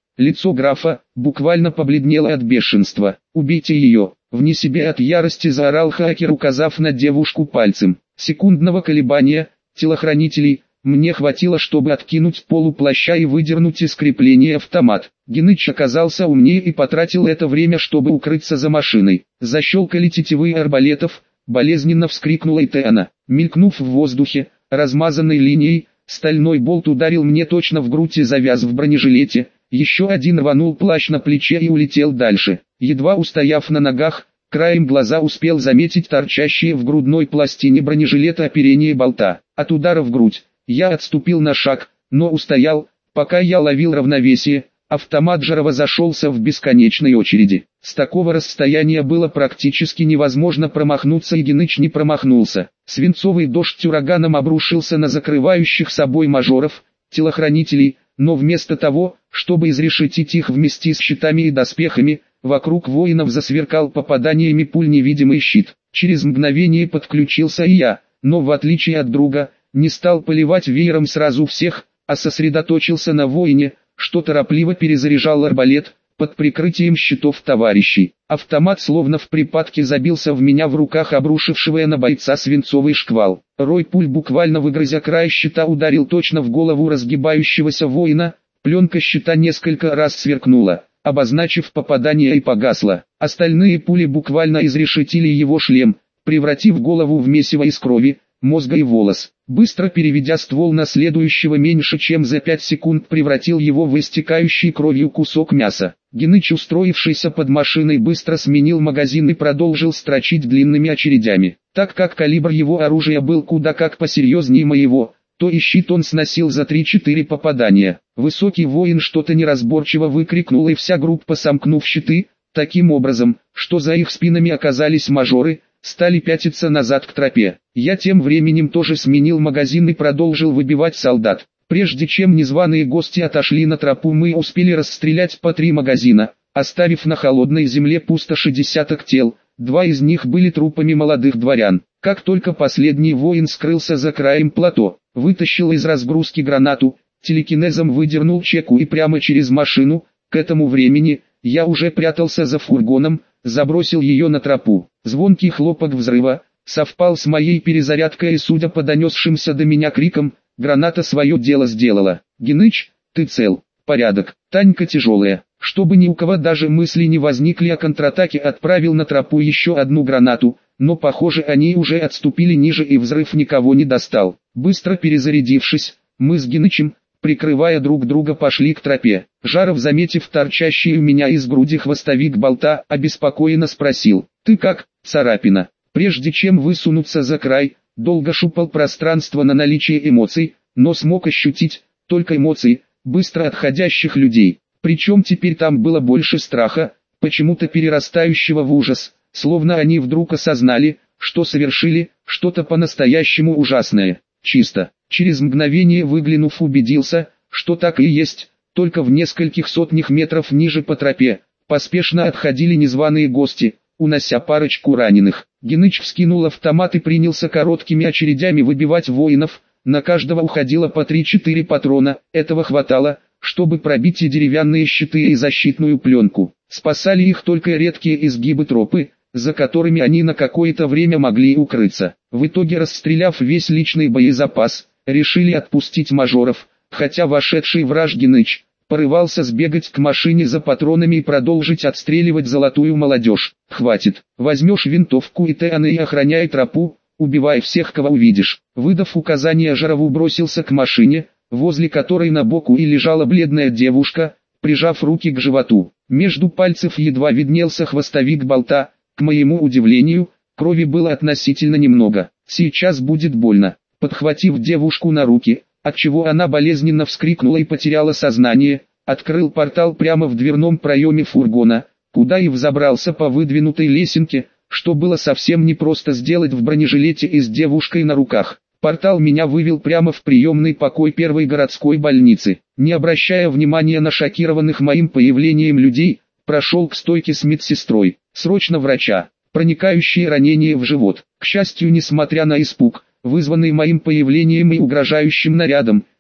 Лицо графа буквально побледнело от бешенства. «Убейте ее!» Вне себя от ярости заорал хакер, указав на девушку пальцем. Секундного колебания телохранителей мне хватило, чтобы откинуть полу плаща и выдернуть из крепления автомат. Геныч оказался умнее и потратил это время, чтобы укрыться за машиной. Защелкали тетивы арбалетов, болезненно вскрикнула Итана. Мелькнув в воздухе, размазанной линией, стальной болт ударил мне точно в грудь и завяз в бронежилете. Еще один рванул плащ на плече и улетел дальше. Едва устояв на ногах, краем глаза успел заметить торчащие в грудной пластине бронежилета оперение болта. От удара в грудь я отступил на шаг, но устоял, пока я ловил равновесие. Автомат же разошелся в бесконечной очереди. С такого расстояния было практически невозможно промахнуться, и Геныч не промахнулся. Свинцовый дождь ураганом обрушился на закрывающих собой мажоров, телохранителей, но вместо того, чтобы изрешетить их вместе с щитами и доспехами, вокруг воинов засверкал попаданиями пуль невидимый щит. Через мгновение подключился и я, но в отличие от друга, не стал поливать веером сразу всех, а сосредоточился на воине, что торопливо перезаряжал арбалет, под прикрытием щитов товарищей. Автомат словно в припадке забился в меня в руках обрушившего на бойца свинцовый шквал. Рой пуль, буквально выгрызя край щита, ударил точно в голову разгибающегося воина. Пленка щита несколько раз сверкнула, обозначив попадание, и погасла. Остальные пули буквально изрешетили его шлем, превратив голову в месиво из крови, мозга и волос. Быстро переведя ствол на следующего, меньше чем за 5 секунд превратил его в истекающий кровью кусок мяса. Геныч, устроившийся под машиной, быстро сменил магазин и продолжил строчить длинными очередями. Так как калибр его оружия был куда как посерьезнее моего, то и щит он сносил за 3-4 попадания. Высокий воин что-то неразборчиво выкрикнул, и вся группа, сомкнув щиты, таким образом, что за их спинами оказались мажоры, стали пятиться назад к тропе. Я тем временем тоже сменил магазин и продолжил выбивать солдат. Прежде чем незваные гости отошли на тропу, мы успели расстрелять по 3 магазина, оставив на холодной земле пустоши десяток тел. 2 из них были трупами молодых дворян. Как только последний воин скрылся за краем плато, вытащил из разгрузки гранату, телекинезом выдернул чеку и прямо через машину. К этому времени я уже прятался за фургоном, забросил ее на тропу. Звонкий хлопок взрыва совпал с моей перезарядкой, и, судя по донесшимся до меня крикам, граната свое дело сделала. «Геныч, ты цел?» «Порядок». Танька тяжелая. Чтобы ни у кого даже мысли не возникли о контратаке, отправил на тропу еще одну гранату, но похоже, они уже отступили ниже, и взрыв никого не достал. Быстро перезарядившись, мы с Генычем, прикрывая друг друга, пошли к тропе. Жаров, заметив торчащий у меня из груди хвостовик болта, обеспокоенно спросил: «Ты как, царапина?» Прежде чем высунуться за край, долго шупал пространство на наличие эмоций, но смог ощутить только эмоции быстро отходящих людей. Причем теперь там было больше страха, почему-то перерастающего в ужас, словно они вдруг осознали, что совершили что-то по-настоящему ужасное. Чисто. Через мгновение, выглянув, убедился, что так и есть. Только в нескольких сотнях метров ниже по тропе поспешно отходили незваные гости, унося парочку раненых. Геныч вскинул автомат и принялся короткими очередями выбивать воинов. На каждого уходило по 3-4 патрона. Этого хватало, чтобы пробить и деревянные щиты, и защитную пленку. Спасали их только редкие изгибы тропы, за которыми они на какое-то время могли укрыться. В итоге, расстреляв весь личный боезапас, решили отпустить мажоров, хотя вошедший враж Геныч порывался сбегать к машине за патронами и продолжить отстреливать золотую молодежь. «Хватит, возьмешь винтовку и ТН и охраняй тропу, убивай всех, кого увидишь». Выдав указание Жарову, бросился к машине, возле которой на боку и лежала бледная девушка, прижав руки к животу. Между пальцев едва виднелся хвостовик болта. К моему удивлению, крови было относительно немного. «Сейчас будет больно». Подхватив девушку на руки, отчего она болезненно вскрикнула и потеряла сознание, открыл портал прямо в дверном проеме фургона, куда и взобрался по выдвинутой лесенке, что было совсем непросто сделать в бронежилете и с девушкой на руках. Портал меня вывел прямо в приемный покой первой городской больницы. Не обращая внимания на шокированных моим появлением людей, прошел к стойке с медсестрой. «Срочно врача! Проникающее ранение в живот». К счастью, несмотря на испуг, вызванный моим появлением и угрожающим нарядом,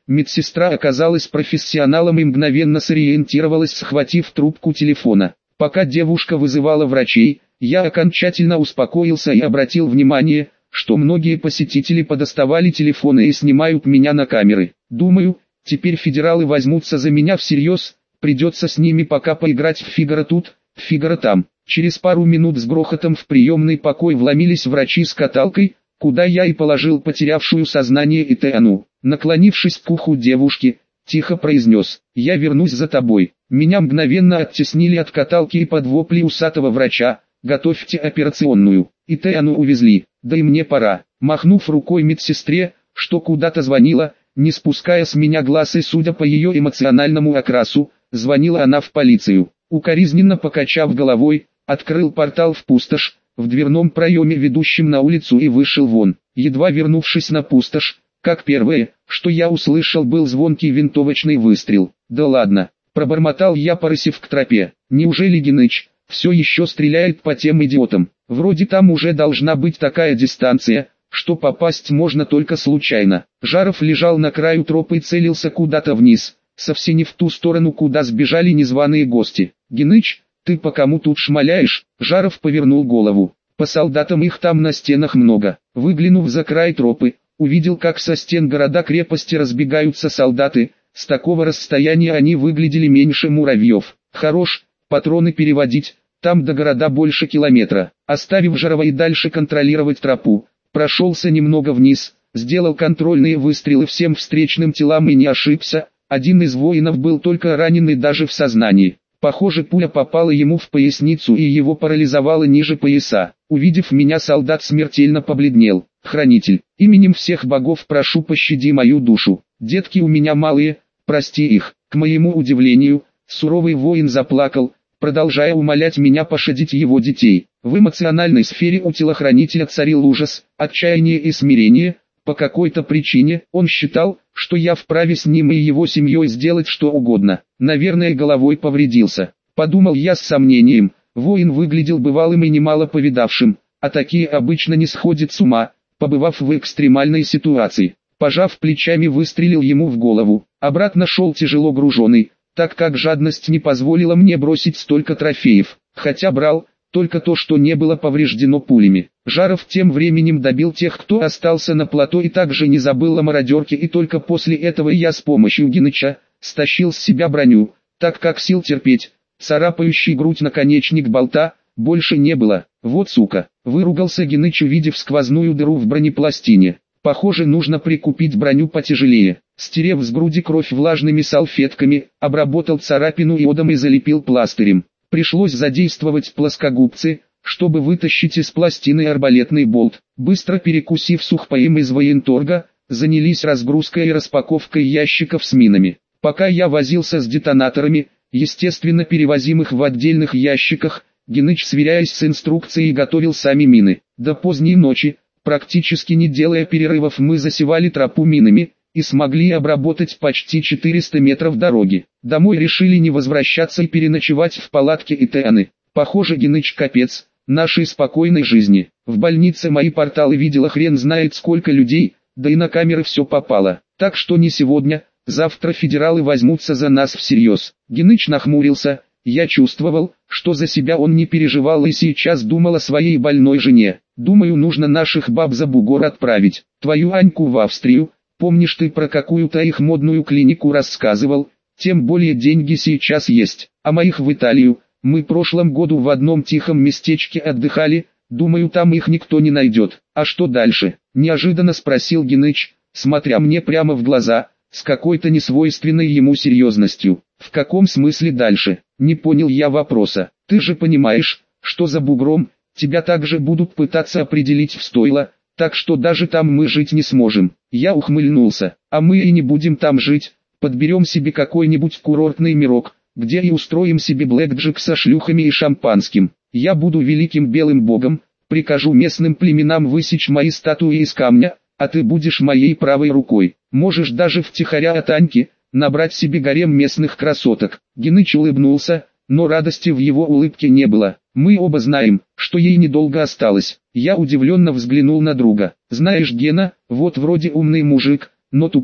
Медсестра оказалась профессионалом и мгновенно сориентировалась, схватив трубку телефона. Пока девушка вызывала врачей, я окончательно успокоился и обратил внимание, что многие посетители подоставали телефоны и снимают меня на камеры. Думаю, теперь федералы возьмутся за меня всерьез, придется с ними пока поиграть в Фигаро тут, Фигаро там. Через пару минут с грохотом в приемный покой вломились врачи с каталкой, куда я и положил потерявшую сознание Итеану. Наклонившись к уху девушки, тихо произнес: «Я вернусь за тобой». Меня мгновенно оттеснили от каталки и под вопли усатого врача: «Готовьте операционную». Итеану увезли, да и мне пора. Махнув рукой медсестре, что куда-то звонила, не спуская с меня глаз и судя по ее эмоциональному окрасу, звонила она в полицию. Укоризненно покачав головой, открыл портал в пустошь, в дверном проеме ведущем на улицу, и вышел вон. Едва вернувшись на пустошь, как первое, что я услышал, был звонкий винтовочный выстрел. «Да ладно», пробормотал я, порысив к тропе. «Неужели Геныч все еще стреляет по тем идиотам? Вроде там уже должна быть такая дистанция, что попасть можно только случайно». Жаров лежал на краю тропы и целился куда-то вниз, совсем не в ту сторону, куда сбежали незваные гости. «Геныч, ты по кому тут шмаляешь?» Жаров повернул голову. «По солдатам, их там на стенах много». Выглянув за край тропы, увидел, как со стен города-крепости разбегаются солдаты. С такого расстояния они выглядели меньше муравьев. «Хорош, патроны переводить, там до города больше километра». Оставив Жарова и дальше контролировать тропу, прошелся немного вниз, сделал контрольные выстрелы всем встречным телам и не ошибся. Один из воинов был только раненый даже в сознании. Похоже, пуля попала ему в поясницу и его парализовало ниже пояса. Увидев меня, солдат смертельно побледнел. «Хранитель, именем всех богов прошу, пощади мою душу. Детки у меня малые, прости их». К моему удивлению, суровый воин заплакал, продолжая умолять меня пощадить его детей. В эмоциональной сфере у телохранителя царил ужас, отчаяние и смирение. По какой-то причине он считал, что я вправе с ним и его семьей сделать что угодно. Наверное, головой повредился. Подумал я с сомнением. Воин выглядел бывалым и немало повидавшим, а такие обычно не сходят с ума, побывав в экстремальной ситуации. Пожав плечами, выстрелил ему в голову. Обратно шел тяжело груженный, так как жадность не позволила мне бросить столько трофеев, хотя брал только то, что не было повреждено пулями. Жаров тем временем добил тех, кто остался на плато, и также не забыл о мародерке, и только после этого я с помощью Геныча стащил с себя броню, так как сил терпеть, царапающий грудь наконечник болта, больше не было. «Вот сука», выругался Геныч, увидев сквозную дыру в бронепластине. «Похоже, нужно прикупить броню потяжелее». Стерев с груди кровь влажными салфетками, обработал царапину йодом и залепил пластырем. Пришлось задействовать плоскогубцы, чтобы вытащить из пластины арбалетный болт. Быстро перекусив сухпаем из военторга, занялись разгрузкой и распаковкой ящиков с минами. Пока я возился с детонаторами, естественно перевозимых в отдельных ящиках, Геныч, сверяясь с инструкцией, готовил сами мины. До поздней ночи, практически не делая перерывов, мы засевали тропу минами и смогли обработать почти 400 метров дороги. Домой решили не возвращаться и переночевать в палатке Итеаны. Похоже, Геныч капец нашей спокойной жизни. В больнице мои порталы видела хрен знает сколько людей, да и на камеры все попало. Так что не сегодня, завтра федералы возьмутся за нас всерьез. Геныч нахмурился. Я чувствовал, что за себя он не переживал и сейчас думал о своей больной жене. «Думаю, нужно наших баб за бугор отправить. Твою Аньку в Австрию. Помнишь, ты про какую-то их модную клинику рассказывал? Тем более деньги сейчас есть. А моих в Италию. Мы прошлом году в одном тихом местечке отдыхали. Думаю, там их никто не найдет». «А что дальше?» – неожиданно спросил Геныч, смотря мне прямо в глаза, с какой-то несвойственной ему серьезностью. «В каком смысле дальше?» – не понял я вопроса. «Ты же понимаешь, что за бугром тебя также будут пытаться определить в стойло, так что даже там мы жить не сможем». Я ухмыльнулся. «А мы и не будем там жить, подберем себе какой-нибудь курортный мирок, где и устроим себе блэкджек со шлюхами и шампанским. Я буду великим белым богом, прикажу местным племенам высечь мои статуи из камня, а ты будешь моей правой рукой. Можешь даже втихаря от Аньки набрать себе гарем местных красоток». Геныч улыбнулся, но радости в его улыбке не было. «Мы оба знаем, что ей недолго осталось». Я удивленно взглянул на друга. «Знаешь, Гена, вот вроде умный мужик, но тупой.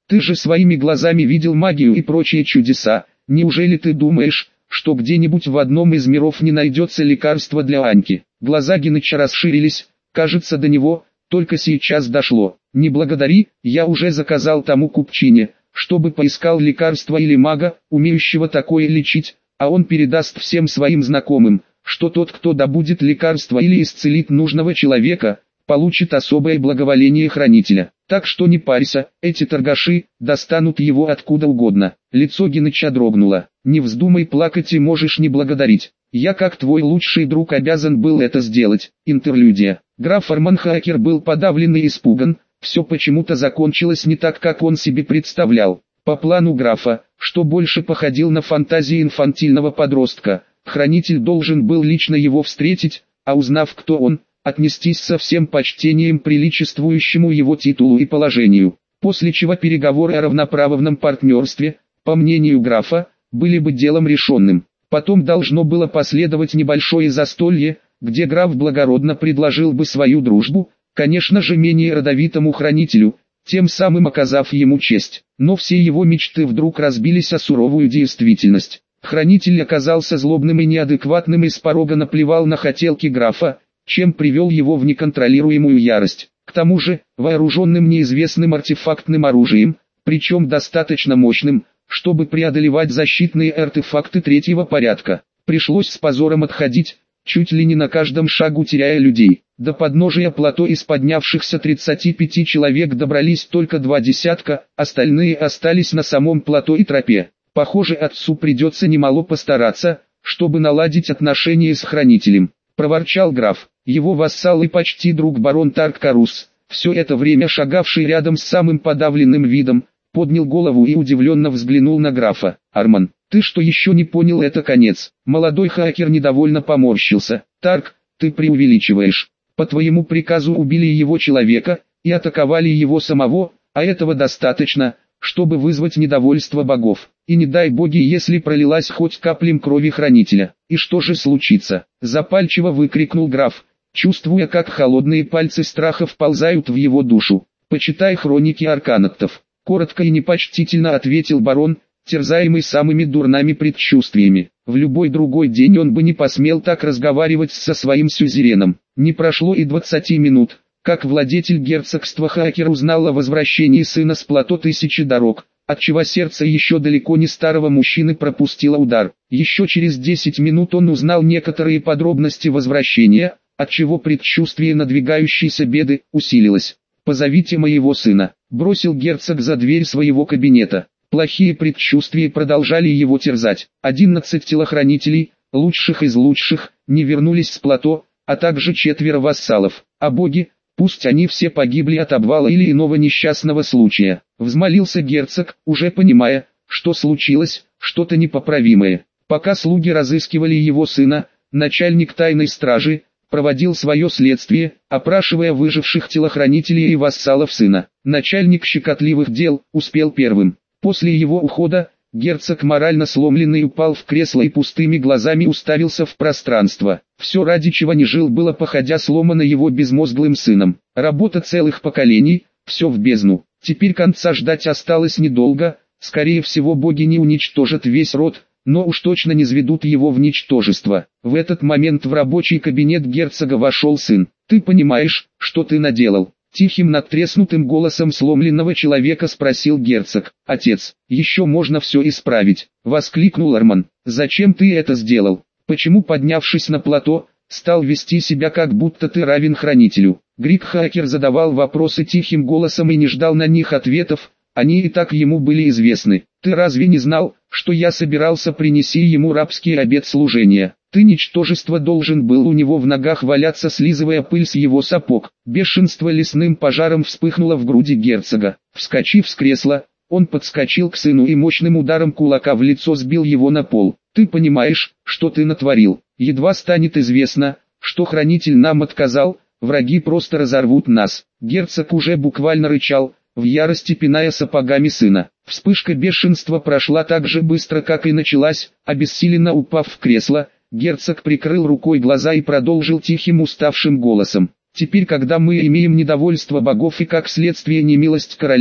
Ты же своими глазами видел магию и прочие чудеса. Неужели ты думаешь, что где-нибудь в одном из миров не найдется лекарство для Аньки? Глаза Геныча расширились, кажется, до него только сейчас дошло. Не благодари, я уже заказал тому купчине, чтобы поискал лекарство или мага, умеющего такое лечить, а он передаст всем своим знакомым, что тот, кто добудет лекарство или исцелит нужного человека, получит особое благоволение хранителя. Так что не парься, эти торгаши достанут его откуда угодно. Лицо Геныча дрогнуло. Не вздумай плакать и можешь не благодарить. Я как твой лучший друг обязан был это сделать. Интерлюдия. Граф Арман Хаакер был подавлен и испуган. Все почему-то закончилось не так, как он себе представлял. По плану графа, что больше походил на фантазии инфантильного подростка, хранитель должен был лично его встретить, а узнав, кто он, отнестись со всем почтением приличествующему его титулу и положению, после чего переговоры о равноправном партнерстве, по мнению графа, были бы делом решенным. Потом должно было последовать небольшое застолье, где граф благородно предложил бы свою дружбу, конечно же менее родовитому хранителю, тем самым оказав ему честь. Но все его мечты вдруг разбились о суровую действительность. Хранитель оказался злобным и неадекватным и с порога наплевал на хотелки графа, чем привел его в неконтролируемую ярость. К тому же, вооруженным неизвестным артефактным оружием, причем достаточно мощным, чтобы преодолевать защитные артефакты третьего порядка. Пришлось с позором отходить, чуть ли не на каждом шагу теряя людей. До подножия плато из поднявшихся 35 человек добрались только 2 десятка, остальные остались на самом плато и тропе. Похоже, отцу придется немало постараться, чтобы наладить отношения с хранителем. Проворчал граф. Его вассал и почти друг барон Таркарус, все это время шагавший рядом с самым подавленным видом, поднял голову и удивленно взглянул на графа. «Арман, ты что, еще не понял, это конец?» Молодой Хаакер недовольно поморщился. «Тарк, ты преувеличиваешь. По твоему приказу убили его человека и атаковали его самого, а этого достаточно, чтобы вызвать недовольство богов. И не дай боги, если пролилась хоть каплем крови хранителя. И что же случится?» Запальчиво выкрикнул граф, чувствуя, как холодные пальцы страха вползают в его душу. «Почитай хроники арканактов», — коротко и непочтительно ответил барон, терзаемый самыми дурными предчувствиями. В любой другой день он бы не посмел так разговаривать со своим сюзереном. Не прошло и 20 минут, как владетель герцогства Хаакер узнал о возвращении сына с плато Тысячи Дорог, отчего сердце еще далеко не старого мужчины пропустило удар. Еще через 10 минут он узнал некоторые подробности возвращения, отчего предчувствие надвигающейся беды усилилось. «Позовите моего сына», — бросил герцог за дверь своего кабинета. Плохие предчувствия продолжали его терзать. 11 телохранителей, лучших из лучших, не вернулись с плато, а также 4 вассалов. А боги, пусть они все погибли от обвала или иного несчастного случая. Взмолился герцог, уже понимая, что случилось, что-то непоправимое. Пока слуги разыскивали его сына, начальник тайной стражи проводил свое следствие, опрашивая выживших телохранителей и вассалов сына. Начальник щекотливых дел успел первым. После его ухода, герцог морально сломленный упал в кресло и пустыми глазами уставился в пространство. Все, ради чего не жил, было походя сломано его безмозглым сыном. Работа целых поколений, все в бездну. Теперь конца ждать осталось недолго, скорее всего боги не уничтожат весь род, но уж точно не низведут его в ничтожество. В этот момент в рабочий кабинет герцога вошел сын. «Ты понимаешь, что ты наделал?» Тихим надтреснутым голосом сломленного человека спросил герцог. «Отец, еще можно все исправить», — воскликнул Арман. «Зачем ты это сделал? Почему, поднявшись на плато, стал вести себя как будто ты равен хранителю?» Грик Хаакер задавал вопросы тихим голосом и не ждал на них ответов, они и так ему были известны. «Ты разве не знал, что я собирался принести ему рабский обет служения? Ты, ничтожество, должен был у него в ногах валяться, слизывая пыль с его сапог». Бешенство лесным пожаром вспыхнуло в груди герцога. Вскочив с кресла, он подскочил к сыну и мощным ударом кулака в лицо сбил его на пол. «Ты понимаешь, что ты натворил? Едва станет известно, что хранитель нам отказал, враги просто разорвут нас». Герцог уже буквально рычал, в ярости пиная сапогами сына. Вспышка бешенства прошла так же быстро, как и началась. Обессиленно упав в кресло, герцог прикрыл рукой глаза и продолжил тихим уставшим голосом. «Теперь, когда мы имеем недовольство богов и как следствие немилость короля,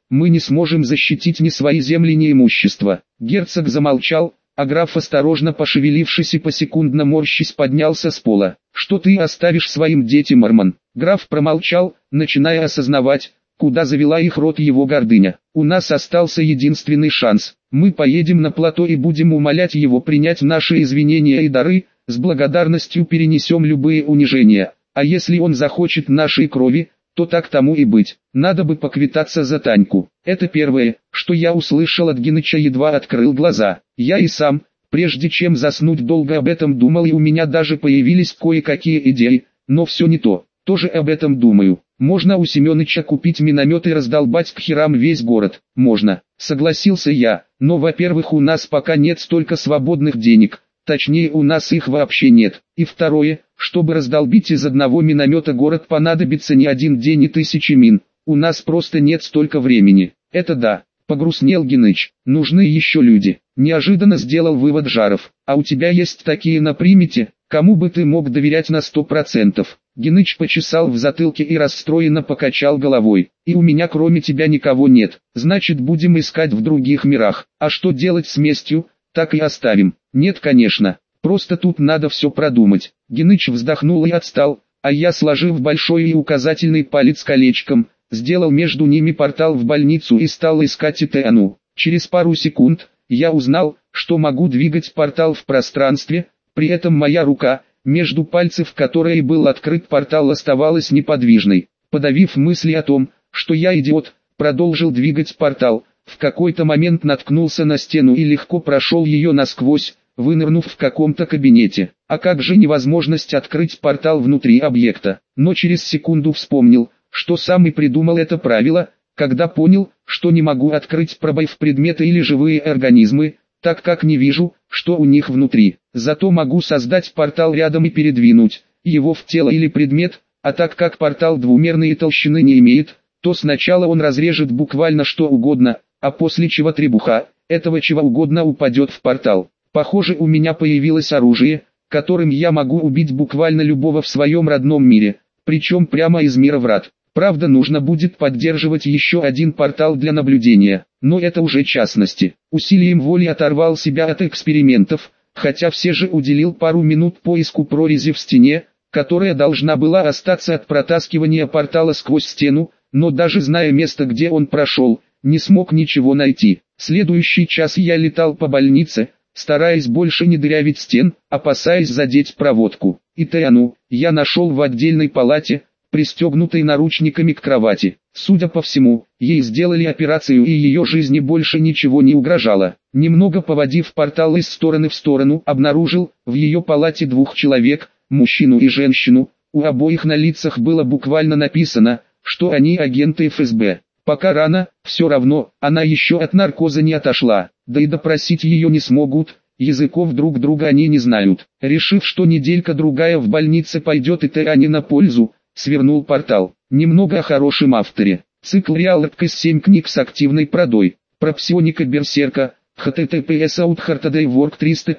мы не сможем защитить ни свои земли, ни имущество. Герцог замолчал, а граф, осторожно пошевелившись и посекундно морщись, поднялся с пола. «Что ты оставишь своим детям, Арман?» Граф промолчал, начиная осознавать, куда завела их род его гордыня. «У нас остался единственный шанс. Мы поедем на плато и будем умолять его принять наши извинения и дары, с благодарностью перенесем любые унижения. А если он захочет нашей крови, то так тому и быть. Надо бы поквитаться за Таньку». Это первое, что я услышал от Геныча, едва открыл глаза. Я и сам, прежде чем заснуть, долго об этом думал, и у меня даже появились кое-какие идеи, но все не то. Тоже об этом думаю. Можно у Семёныча купить миномет и раздолбать к херам весь город. Можно, согласился я, но во-первых, у нас пока нет столько свободных денег. Точнее, у нас их вообще нет. И второе, чтобы раздолбить из одного миномета город, понадобится не один день и тысячи мин. У нас просто нет столько времени. Это да, погрустнел Геныч. Нужны еще люди. Неожиданно сделал вывод Жаров. А у тебя есть такие на примете, кому бы ты мог доверять на 100%? Геныч почесал в затылке и расстроенно покачал головой. И у меня кроме тебя никого нет. Значит, будем искать в других мирах. А что делать с местью? Так и оставим. Нет, конечно. Просто тут надо все продумать. Геныч вздохнул и отстал, а я, сложив большой и указательный палец колечком, сделал между ними портал в больницу и стал искать Итеану. Через пару секунд я узнал, что могу двигать портал в пространстве, при этом моя рука, между пальцев которой был открыт портал, оставалась неподвижной. Подавив мысли о том, что я идиот, продолжил двигать портал. В какой-то момент наткнулся на стену и легко прошел ее насквозь, вынырнув в каком-то кабинете. А как же невозможность открыть портал внутри объекта? Но через секунду вспомнил, что сам и придумал это правило, когда понял, что не могу открыть пробой в предметы или живые организмы, так как не вижу, что у них внутри. Зато могу создать портал рядом и передвинуть его в тело или предмет, а так как портал двумерной толщины не имеет, то сначала он разрежет буквально что угодно, а после чего требуха этого чего угодно упадет в портал. Похоже, у меня появилось оружие, которым я могу убить буквально любого в своем родном мире, причем прямо из мира врат. Правда, нужно будет поддерживать еще один портал для наблюдения, но это уже частности. Усилием воли оторвал себя от экспериментов, хотя все же уделил пару минут поиску прорези в стене, которая должна была остаться от протаскивания портала сквозь стену, но даже зная место, где он прошел, не смог ничего найти. Следующий час я летал по больнице, стараясь больше не дырявить стен, опасаясь задеть проводку. Итеану я нашел в отдельной палате, пристегнутой наручниками к кровати. Судя по всему, ей сделали операцию и ее жизни больше ничего не угрожало. Немного поводив портал из стороны в сторону, обнаружил в ее палате двух человек, мужчину и женщину. У обоих на лицах было буквально написано, что они агенты ФСБ. Пока рано, все равно, она еще от наркоза не отошла, да и допросить ее не смогут, языков друг друга они не знают. Решив, что неделька-другая в больнице пойдет Итеане на пользу, свернул портал. Немного о хорошем авторе. Цикл Реалрк из 7 книг с активной продой. Про псионика Берсерка, https outhartadaywork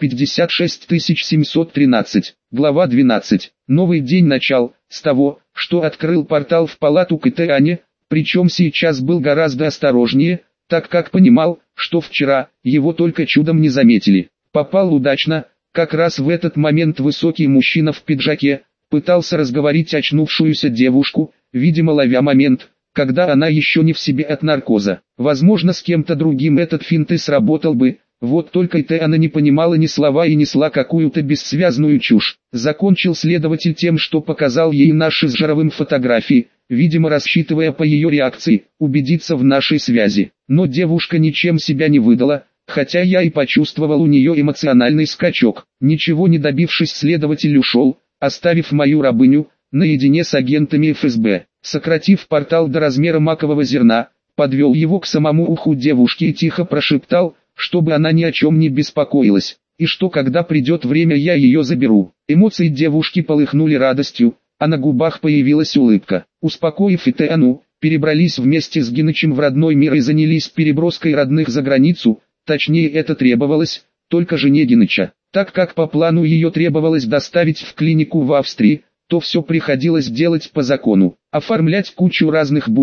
356713. Глава 12. Новый день начал с того, что открыл портал в палату к Итеане, причем сейчас был гораздо осторожнее, так как понимал, что вчера его только чудом не заметили. Попал удачно, как раз в этот момент высокий мужчина в пиджаке пытался разговорить очнувшуюся девушку, видимо ловя момент, когда она еще не в себе от наркоза. Возможно, с кем-то другим этот финт и сработал бы, вот только Итеана не понимала ни слова и несла какую-то бессвязную чушь. Закончил следователь тем, что показал ей наши с Жаровым фотографии, видимо рассчитывая по ее реакции, убедиться в нашей связи. Но девушка ничем себя не выдала, хотя я и почувствовал у нее эмоциональный скачок. Ничего не добившись, следователь ушел, оставив мою рабыню наедине с агентами ФСБ. Сократив портал до размера макового зерна, подвел его к самому уху девушки и тихо прошептал, чтобы она ни о чем не беспокоилась, и что когда придет время, я ее заберу. Эмоции девушки полыхнули радостью, а на губах появилась улыбка. Успокоив Итеану, перебрались вместе с Генычем в родной мир и занялись переброской родных за границу, точнее это требовалось только жене Геныча. Так как по плану ее требовалось доставить в клинику в Австрии, то все приходилось делать по закону, оформлять кучу разных бумаг,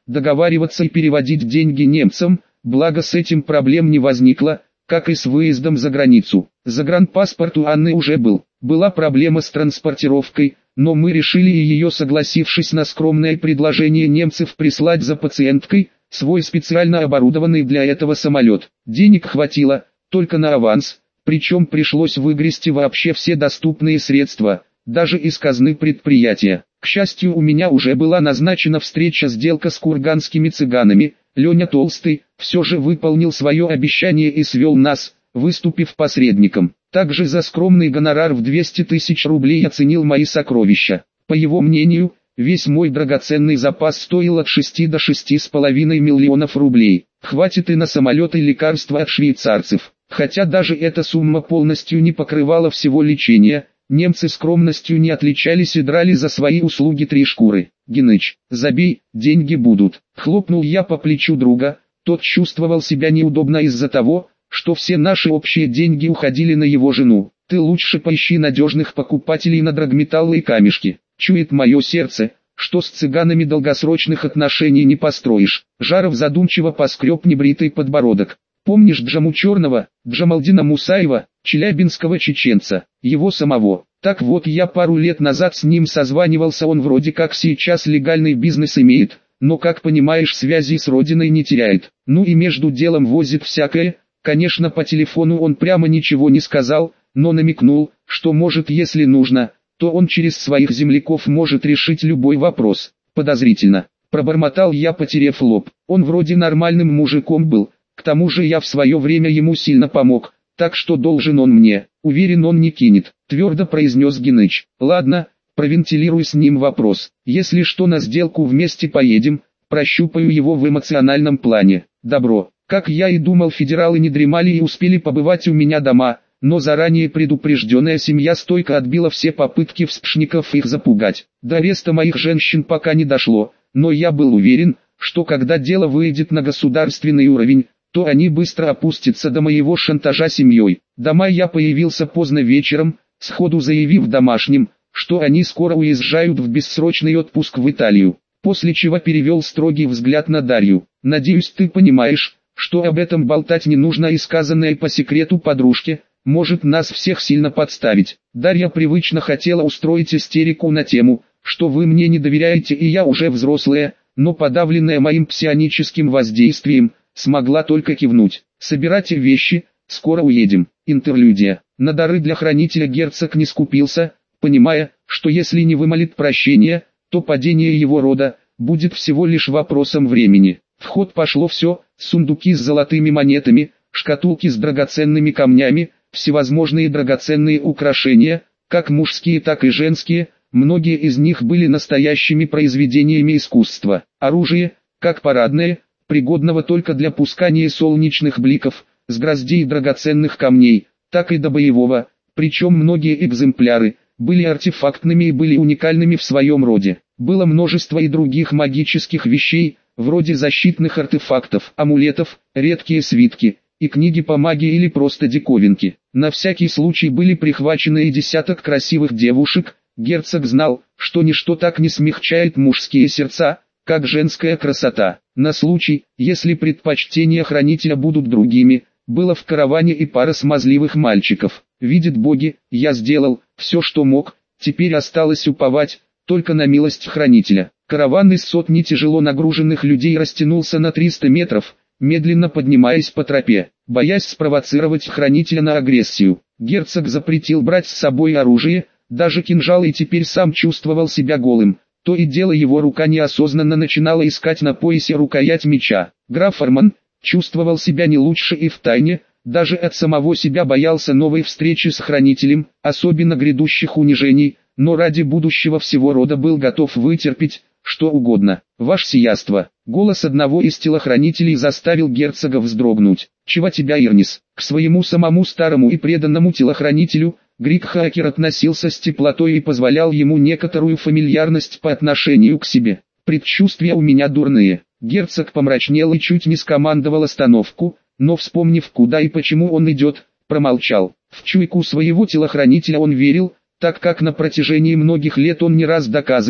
договариваться и переводить деньги немцам, благо с этим проблем не возникло, как и с выездом за границу. Загранпаспорт у Анны уже был. Была проблема с транспортировкой, но мы решили ее, согласившись на скромное предложение немцев прислать за пациенткой свой специально оборудованный для этого самолет. Денег хватило только на аванс, причем пришлось выгрести вообще все доступные средства, даже из казны предприятия. К счастью, у меня уже была назначена сделка с курганскими цыганами. Леня Толстый все же выполнил свое обещание и свел нас, выступив посредником. Также за скромный гонорар в 200 тысяч рублей оценил мои сокровища. По его мнению, весь мой драгоценный запас стоил от 6 до 6,5 миллионов рублей. Хватит и на самолеты, и лекарства от швейцарцев. Хотя даже эта сумма полностью не покрывала всего лечения, немцы скромностью не отличались и драли за свои услуги 3 шкуры. «Геныч, забей, деньги будут». Хлопнул я по плечу друга, тот чувствовал себя неудобно из-за того, что все наши общие деньги уходили на его жену. «Ты лучше поищи надежных покупателей на драгметаллы и камешки. Чует мое сердце, что с цыганами долгосрочных отношений не построишь». Жаров задумчиво поскреб небритый подбородок. «Помнишь Джаму Черного, Джамалдина Мусаева, челябинского чеченца, его самого? Так вот, я пару лет назад с ним созванивался, он вроде как сейчас легальный бизнес имеет, но, как понимаешь, связи с родиной не теряет. Ну и между делом возит всякое». Конечно, по телефону он прямо ничего не сказал, но намекнул, что может, если нужно, то он через своих земляков может решить любой вопрос. Подозрительно. Пробормотал я, потеряв лоб. Он вроде нормальным мужиком был, к тому же я в свое время ему сильно помог, так что должен он мне. Уверен, он не кинет, твердо произнес Геныч. Ладно, провентилируй с ним вопрос. Если что, на сделку вместе поедем, прощупаю его в эмоциональном плане. Добро. Как я и думал, федералы не дремали и успели побывать у меня дома, но заранее предупрежденная семья стойко отбила все попытки вспшников их запугать. До ареста моих женщин пока не дошло, но я был уверен, что когда дело выйдет на государственный уровень, то они быстро опустятся до моего шантажа семьей. Дома я появился поздно вечером, сходу заявив домашним, что они скоро уезжают в бессрочный отпуск в Италию, после чего перевел строгий взгляд на Дарью. «Надеюсь, ты понимаешь, что об этом болтать не нужно, и сказанное по секрету подружке может нас всех сильно подставить». Дарья привычно хотела устроить истерику на тему, что вы мне не доверяете и я уже взрослая, но подавленная моим псионическим воздействием, смогла только кивнуть. «Собирайте вещи, скоро уедем». Интерлюдия. На дары для хранителя герцог не скупился, понимая, что если не вымолит прощения, то падение его рода будет всего лишь вопросом времени. В ход пошло все: сундуки с золотыми монетами, шкатулки с драгоценными камнями, всевозможные драгоценные украшения, как мужские, так и женские, многие из них были настоящими произведениями искусства. Оружие, как парадное, пригодного только для пускания солнечных бликов, с гроздей драгоценных камней, так и до боевого, причем многие экземпляры были артефактными и были уникальными в своем роде. Было множество и других магических вещей, вроде защитных артефактов, амулетов, редкие свитки, и книги по магии или просто диковинки. На всякий случай были прихвачены и десяток красивых девушек. Герцог знал, что ничто так не смягчает мужские сердца, как женская красота. На случай, если предпочтения хранителя будут другими, было в караване и пара смазливых мальчиков. Видят боги, я сделал все, что мог, теперь осталось уповать только на милость хранителя. Караван из сотни тяжело нагруженных людей растянулся на 300 метров, медленно поднимаясь по тропе. Боясь спровоцировать хранителя на агрессию, герцог запретил брать с собой оружие, даже кинжал, и теперь сам чувствовал себя голым. То и дело его рука неосознанно начинала искать на поясе рукоять меча. Граф Арман чувствовал себя не лучше и втайне, даже от самого себя боялся новой встречи с хранителем, особенно грядущих унижений, но ради будущего всего рода был готов вытерпеть что угодно. «Ваше сиятельство!» Голос одного из телохранителей заставил герцога вздрогнуть. «Чего тебя, Ирнис?» К своему самому старому и преданному телохранителю Грик Хакер относился с теплотой и позволял ему некоторую фамильярность по отношению к себе. «Предчувствия у меня дурные». Герцог помрачнел и чуть не скомандовал остановку, но, вспомнив, куда и почему он идет, промолчал. В чуйку своего телохранителя он верил, так как на протяжении многих лет он не раз доказывал,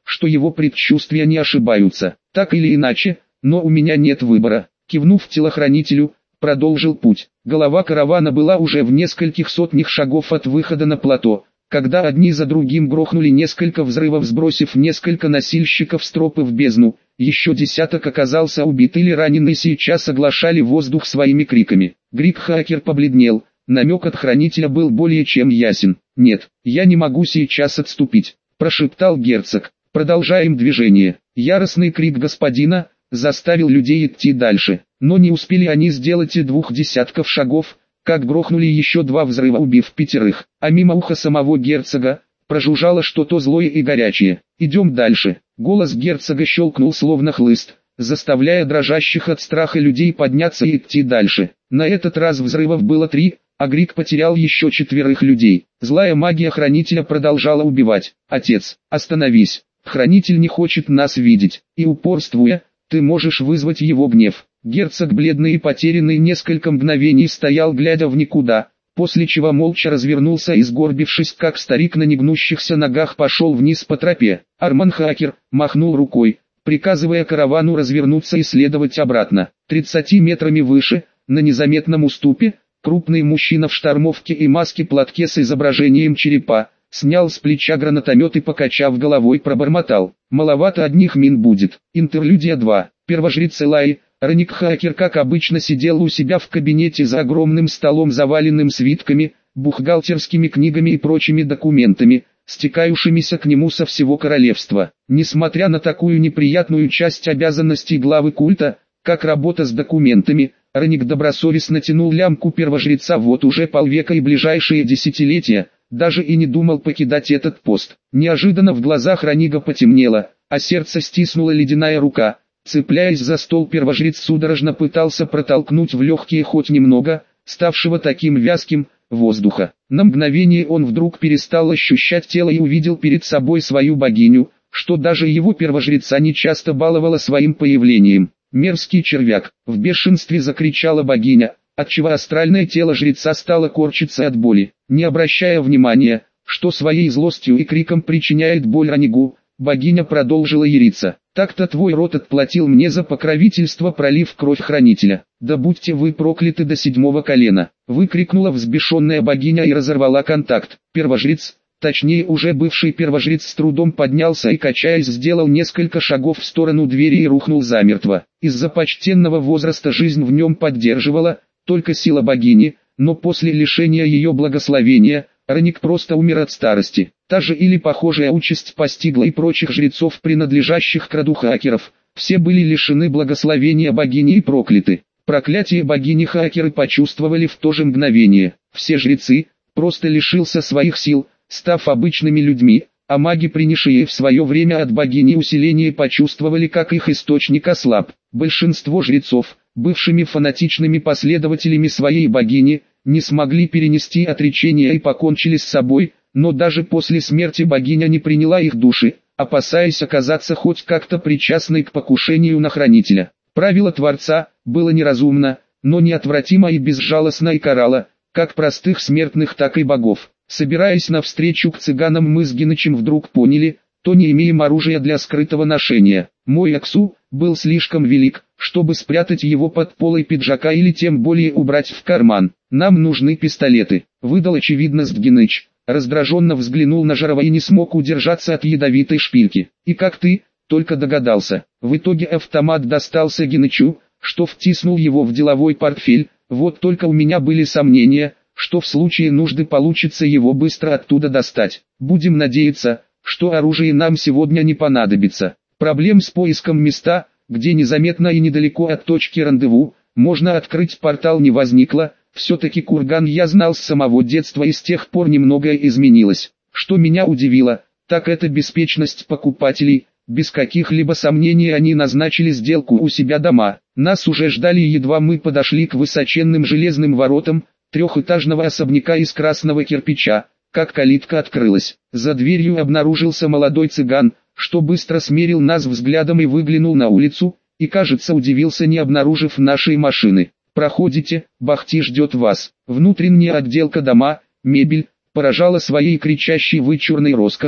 что его предчувствия не ошибаются. Так или иначе, но у меня нет выбора. Кивнув телохранителю, продолжил путь. Голова каравана была уже в нескольких сотнях шагов от выхода на плато, когда одни за другим грохнули несколько взрывов, сбросив несколько носильщиков с тропы в бездну. Еще десяток оказался убит или ранен и сейчас оглашали воздух своими криками. Грик-хакер побледнел, намек от хранителя был более чем ясен. «Нет, я не могу сейчас отступить», – прошептал герцог. «Продолжаем движение». Яростный крик господина заставил людей идти дальше, но не успели они сделать и 20 шагов, как грохнули еще 2 взрыва, убив 5, а мимо уха самого герцога прожужжало что-то злое и горячее. «Идем дальше». Голос герцога щелкнул словно хлыст, заставляя дрожащих от страха людей подняться и идти дальше. На этот раз взрывов было 3, а Грик потерял еще 4 людей. Злая магия хранителя продолжала убивать. «Отец, остановись! Хранитель не хочет нас видеть!» И упорствуя, ты можешь вызвать его гнев. Герцог, бледный и потерянный, несколько мгновений стоял, глядя в никуда, после чего молча развернулся и, сгорбившись как старик на негнущихся ногах, пошел вниз по тропе. Арман-хакер махнул рукой, приказывая каравану развернуться и следовать обратно. 30 метрами выше, на незаметном уступе, крупный мужчина в штормовке и маске-платке с изображением черепа снял с плеча гранатомет и, покачав головой, пробормотал: «Маловато одних мин будет». Интерлюдия 2. Первожрец Элай, Раник-хакер, как обычно, сидел у себя в кабинете за огромным столом, заваленным свитками, бухгалтерскими книгами и прочими документами, стекающимися к нему со всего королевства. Несмотря на такую неприятную часть обязанностей главы культа, как работа с документами, Раник добросовестно тянул лямку первожреца вот уже полвека и ближайшие десятилетия, даже и не думал покидать этот пост. Неожиданно в глазах Ранига потемнело, а сердце стиснула ледяная рука. Цепляясь за стол, первожрец судорожно пытался протолкнуть в легкие хоть немного, ставшего таким вязким, воздуха. На мгновение он вдруг перестал ощущать тело и увидел перед собой свою богиню, что даже его первожреца не часто баловала своим появлением. «Мерзкий червяк!» — в бешенстве закричала богиня, отчего астральное тело жреца стало корчиться от боли. Не обращая внимания, что своей злостью и криком причиняет боль Ранигу, богиня продолжила яриться. «Так-то твой род отплатил мне за покровительство, пролив кровь хранителя. Да будьте вы прокляты до 7-го колена!» — выкрикнула взбешенная богиня и разорвала контакт. Первожрец, точнее уже бывший первожрец, с трудом поднялся и, качаясь, сделал несколько шагов в сторону двери и рухнул замертво. Из-за почтенного возраста жизнь в нем поддерживала только сила богини, но после лишения ее благословения, Раник просто умер от старости. Та же или похожая участь постигла и прочих жрецов, принадлежащих к роду хакеров. Все были лишены благословения богини и прокляты. Проклятие богини хакеры почувствовали в то же мгновение. Все жрецы просто лишился своих сил, став обычными людьми, а маги, принявшие в свое время от богини усиление, почувствовали, как их источник ослаб. Большинство жрецов, бывшими фанатичными последователями своей богини, не смогли перенести отречение и покончили с собой, но даже после смерти богиня не приняла их души, опасаясь оказаться хоть как-то причастной к покушению на хранителя. Правило Творца было неразумно, но неотвратимо и безжалостно и карало, как простых смертных, так и богов. Собираясь навстречу к цыганам, мы с Генычем вдруг поняли, то не имеем оружия для скрытого ношения. Мой аксу был слишком велик, чтобы спрятать его под полой пиджака или тем более убрать в карман. «Нам нужны пистолеты», — выдал очевидность Геныч. Раздраженно взглянул на Жарова и не смог удержаться от ядовитой шпильки. «И как ты, только догадался». В итоге автомат достался Генычу, что втиснул его в деловой портфель. Вот только у меня были сомнения, что в случае нужды получится его быстро оттуда достать. Будем надеяться, что оружие нам сегодня не понадобится. Проблем с поиском места, где незаметно и недалеко от точки рандеву можно открыть портал, не возникло. Все-таки курган я знал с самого детства и с тех пор немногое изменилось. Что меня удивило, так это беспечность покупателей. Без каких-либо сомнений они назначили сделку у себя дома. Нас уже ждали, едва мы подошли к высоченным железным воротам трехэтажного особняка из красного кирпича, как калитка открылась. За дверью обнаружился молодой цыган, что быстро смерил нас взглядом и выглянул на улицу, и, кажется, удивился, не обнаружив нашей машины. «Проходите, Бахти ждет вас». Внутренняя отделка дома, мебель, поражала своей кричащей вычурной роскошью,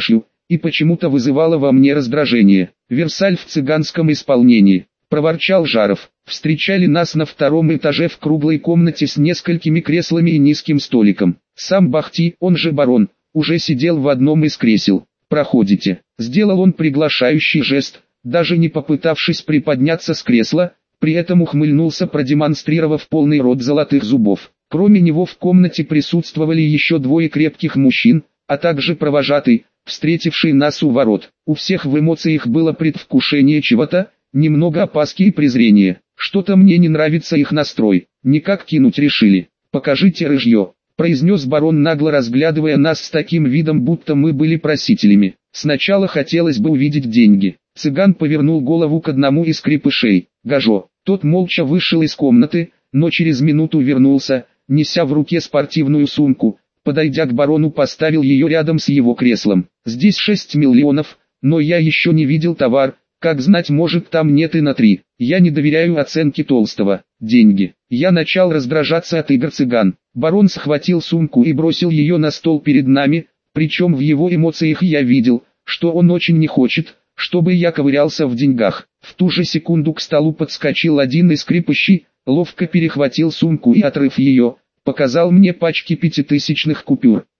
и почему-то вызывало во мне раздражение. «Версаль в цыганском исполнении», — проворчал Жаров. Встречали нас на втором этаже в круглой комнате с несколькими креслами и низким столиком. Сам Бахти, он же барон, уже сидел в одном из кресел. «Проходите», — сделал он приглашающий жест, даже не попытавшись приподняться с кресла, при этом ухмыльнулся, продемонстрировав полный рот золотых зубов. Кроме него в комнате присутствовали еще двое крепких мужчин, а также провожатый, встретивший нас у ворот. У всех в эмоциях было предвкушение чего-то, немного опаски и презрения. Что-то мне не нравится их настрой, никак кинуть решили. «Покажите рыжье», — произнес барон, нагло разглядывая нас с таким видом, будто мы были просителями. «Сначала хотелось бы увидеть деньги». Цыган повернул голову к одному из крепышей. «Гажо». Тот молча вышел из комнаты, но через минуту вернулся, неся в руке спортивную сумку. Подойдя к барону, поставил ее рядом с его креслом. «Здесь 6 миллионов, но я еще не видел товар, как знать, может, там нет и на 3. Я не доверяю оценке Толстого. Деньги». Я начал раздражаться от игр цыган. Барон схватил сумку и бросил ее на стол перед нами, причем в его эмоциях я видел, что он очень не хочет, чтобы я ковырялся в деньгах. В ту же секунду к столу подскочил один из крепышей, ловко перехватил сумку и, отрыв ее, показал мне пачки 5000-ных купюр.